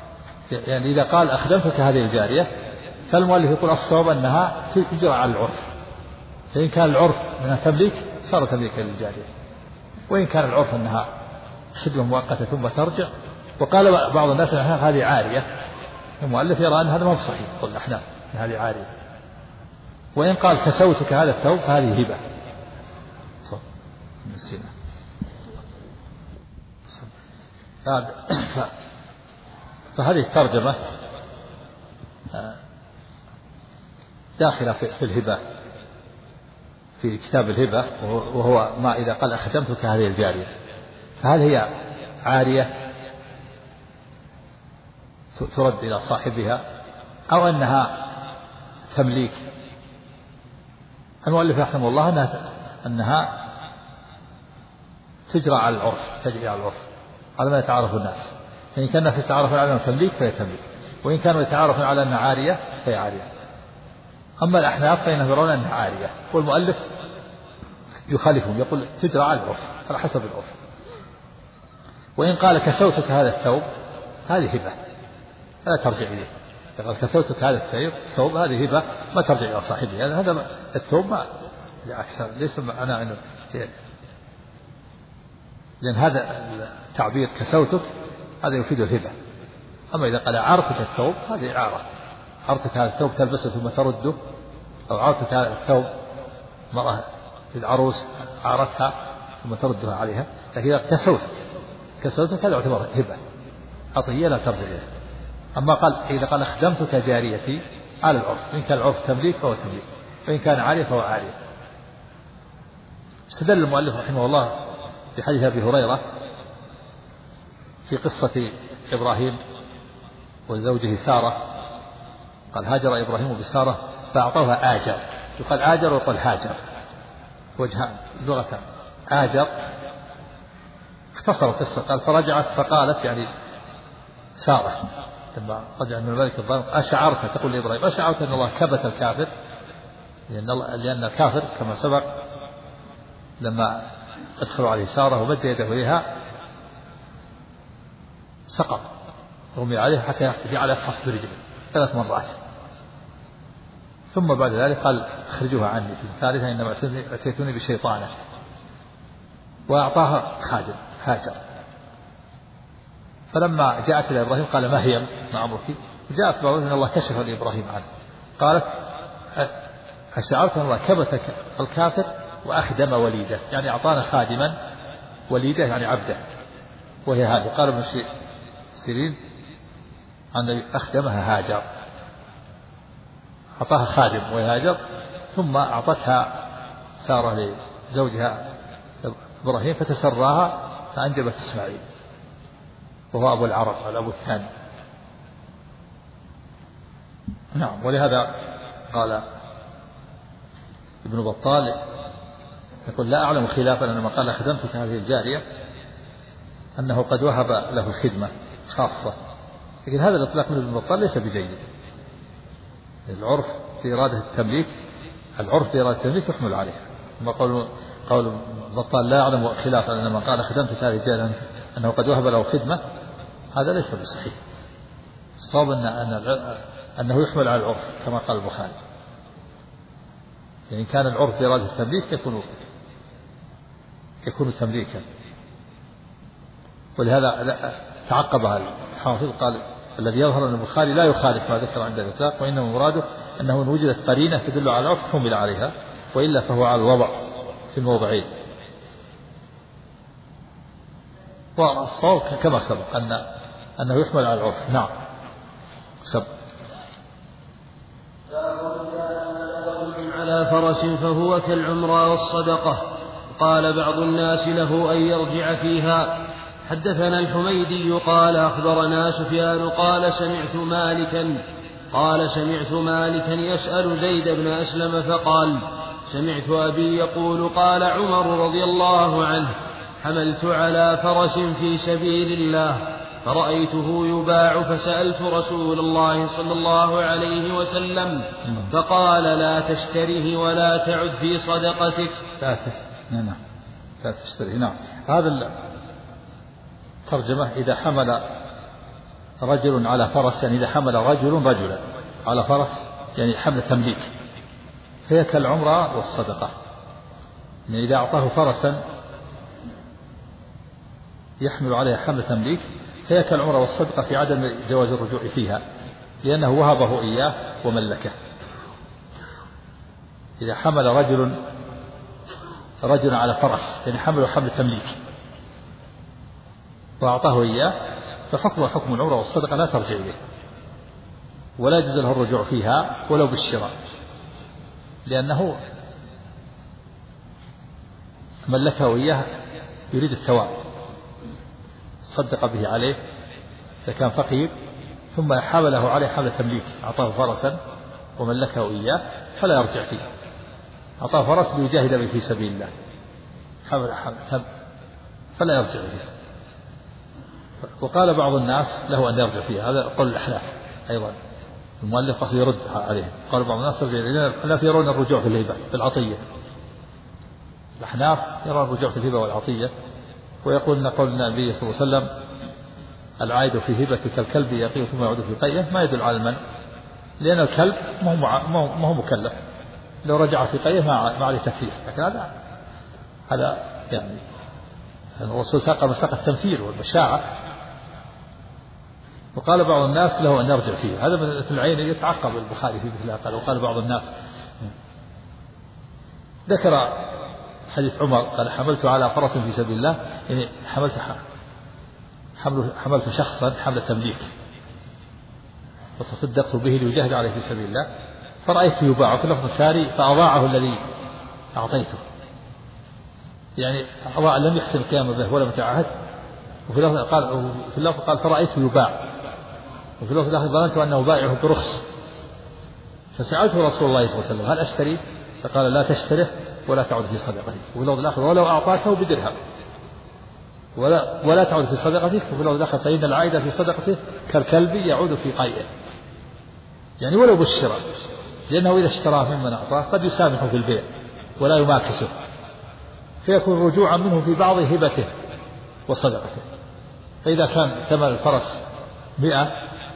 يعني إذا قال أخدمتك هذه الجارية فالمؤلف يقول الصواب أنها تجرى على العرف، فإن كان العرف أنها تمليك صار تمليكا للجارية، وإن كان العرف أنها خدمة مؤقتة ثم ترجع. وقال بعض الناس أن هذه عارية، المؤلف يرى أن هذا ما هو صحيح، قل الأحناف أن هذه عارية. وإن قال كسوتك هذا الثوب فهذه هبة. فهذه الترجمة داخلة في الهبة في كتاب الهبة، وهو ما إذا قال أخدمتك هذه الجارية، فهل هي عارية ترد إلى صاحبها أو أنها تمليك؟ المؤلف رحمه الله أنها تجرى على العرف، تجري على العرف على ما يتعارف الناس. يعني كان الناس يتعارفون على أنها تمليك فهي تمليك، وإن كانوا يتعارفون على أنها عارية فهي عارية. أما الأحناف فإنهم يرون أنها عارية، والمؤلف يخالفهم يقول تجرى على العرف على حسب العرف. وإن قال كسوتك هذا الثوب هذه هبة لا ترجع إليه، قال كسوتك هذا الثوب هذه هبة ما ترجع إلى صاحبه، يعني هذا الثوب ما ليس معناه أنه، لأن هذا التعبير كسوتك هذا يفيد الهبة. أما إذا قال عرتك الثوب هذه إعارة، عرتك هذا الثوب تلبسه ثم ترده، أو عرتك هذا الثوب مرأة للعروس عارتها ثم تردها عليها. لكن إذا كسوتك هذا يعتبر هبة عطية لا ترجع إليه. أما إذا قال أخدمتك جاريتي على العرف، إن كان العرف تمليك فهو تمليك، وإن كان عارية فهو عارية. استدل المؤلف رحمه الله بحديث أبي هريرة في قصة إبراهيم وزوجه سارة، قال هاجر إبراهيم بسارة فأعطوها آجر، يقال آجر ويقال هاجر، وجهان لغة. آجر اختصر القصة، قال فرجعت فقالت يعني سارة لما رجع من الملك الظالم أشعرت، تقول لإبراهيم أشعرت أن الله كبت الكافر، لأن الكافر كما سبق لما ادخلوا عليه سارة ومد يده إليها سقط، رمي عليه حتى جعل يفحص برجله 3 مرات، ثم بعد ذلك قال اخرجوها عني في الثالثة إنما أتيتوني بشيطانه، وأعطاها خادم هاجر. فلما جاءت إلى إبراهيم قال ما هي ما أمرك؟ جاءت بعضهم أن الله كشف لإبراهيم عنه، قالت أشعرت أن الله كبت الكافر وأخدم وليده، يعني أعطانا خادما وليده يعني عبده، وهي هذه. قال ابن سيرين أن أخدمها هاجر، أعطاها خادم وهي هاجر، ثم أعطتها سارة لزوجها إبراهيم فتسراها فأنجبت إسماعيل وهو أبو العرب الأبو الثاني. نعم. ولهذا قال ابن بطال يقول لا أعلم خلافا لما قال خدمتك هذه الجارية أنه قد وهب له الخدمة خاصة، لكن هذا الإطلاق من ابن بطال ليس بجيد. العرف في إرادة التمليك، العرف في إرادة التمليك يحمل عليه. ثم قول بطال لا أعلم خلافا لما قال خدمتك هذه الجارية أنه قد وهب له خدمة، هذا ليس بصحيح. الصواب أنه يحمل على العرف كما قال البخاري، يعني كان العرف بإرادة التمليك يكون تمليكا. ولهذا تعقبها الحافظ قال الذي يظهر أن البخاري لا يخالف ما ذكر عند الإطلاق، وإنما مراده أنه إن وجدت قرينة تدل على العرف حمل عليها، وإلا فهو على الوضع في الموضعين. والصواب كما سبق أنه يحمل على العرف. نعم. على فرس فهو كالعمرة والصدقة. قال بعض الناس له أن يرجع فيها. حدثنا الحميدي قال أخبرنا سفيان قال سمعت مالكا يسأل زيد بن أسلم فقال سمعت أبي يقول قال عمر رضي الله عنه حملت على فرس في سبيل الله فرأيته يباع فسألت رسول الله صلى الله عليه وسلم فقال لا تشتره ولا تعد في صدقتك. لا تشتريه. نعم. هذا الترجمة إذا حمل رجل على فرس، يعني إذا حمل رجل رجلا على فرس يعني حمل تمليك، فهي كالعمرة والصدقة. يعني إذا أعطاه فرسا يحمل عليها حمل تمليك فهي كالعمرة والصدقة في عدم جواز الرجوع فيها، لأنه وهبه إياه وملكه. إذا حمل رجل على فرس يعني حمله حمل تمليك وأعطاه إياه فحكمه حكم العمرة والصدقة لا ترجع إليه، ولا يجوز له الرجوع فيها ولو بالشراء، لأنه ملكه إياه يريد الثواب، صدق به عليه إذا كان فقير ثم حمله عليه حمل تمليك، أعطاه فرسا وملكه إياه فلا يرجع فيه. أعطاه فرس ليجاهد به في سبيل الله فلا يرجع فيه. وقال بعض الناس له أن يرجع فيه، هذا قول الأحناف أيضا، المؤلف قصد يرد عليه. قال بعض الناس الأحناف يرون الرجوع في الهبة في العطية، الأحناف يرون الرجوع في الهبة والعطية، ويقول قول النبي صلى الله عليه وسلم العائد في هبة كالكلب يقيه ثم يعود في قيه، ما يدل على المنع، لأن الكلب ما هو مكلف، لو رجع في قيه ما عليه تكليف، لكن هذا يعني الرسول ساق مساق التنفير والبشاعة. وقال بعض الناس له أن يرجع فيه، هذا من العين يتعقب البخاري في مثل هذا. وقال بعض الناس ذكر حديث عمر قال حملت على فرس في سبيل الله، يعني حملت شخصا حمل تمليك وتصدقت به ليجاهد عليه في سبيل الله، فرأيته يباع في اللفظ الثاني فأضاعه الذي أعطيته، يعني أضاع لم يحسن القيام به ولا متعهد. وفي اللفظ قال فرأيته يباع، وفي اللفظ الآخر ظننت أنه بائعه برخص، فسألته رسول الله صلى الله عليه وسلم هل أشتري؟ فقال لا تشتره ولا تعود في صدقتك. وفي اللفظ الآخر ولو أعطاكه بدرهم ولا تعود في صدقتك. وفي اللفظ الآخر فإن العائد في صدقته كالكلب يعود في قيئه، يعني ولو بالشراء، لأنه إذا اشتراه ممن أعطاه قد يسامحه في البيع ولا يماكسه، فيكون رجوعا منه في بعض هبته وصدقته. فإذا كان ثمن الفرس 100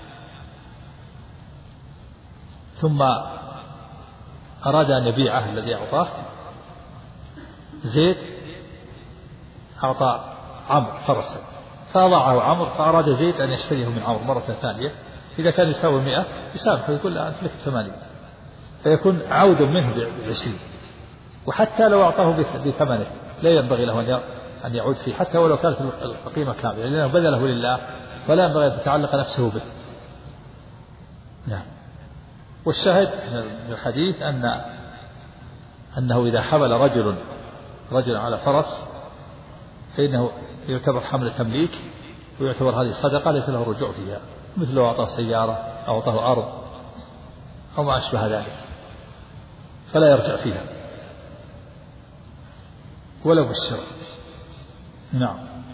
ثم أراد أن يبيعه الذي أعطاه، زيد أعطى عمرو فرسا فأضاعه عمرو، فأراد زيد أن يشتريه من عمرو مرة ثانية، إذا كان يساوي 100 يسامحه يقول لا أنت لك 80، فيكون عود منه ب20. وحتى لو أعطاه بثمنه لا ينبغي له أن يعود فيه، حتى ولو كانت القيمة كاملة، لأنه بذله لله فلا ينبغي أن تتعلق نفسه به. نعم. والشاهد من الحديث أنه إذا حمل رجل على فرس فإنه يعتبر حمل تمليك، ويعتبر هذه صدقة ليس له الرجوع فيها، مثل لو أعطاه سيارة أو أعطاه أرض أو ما أشبه ذلك، فلا يرجع فيها ولو بالشراء. نعم.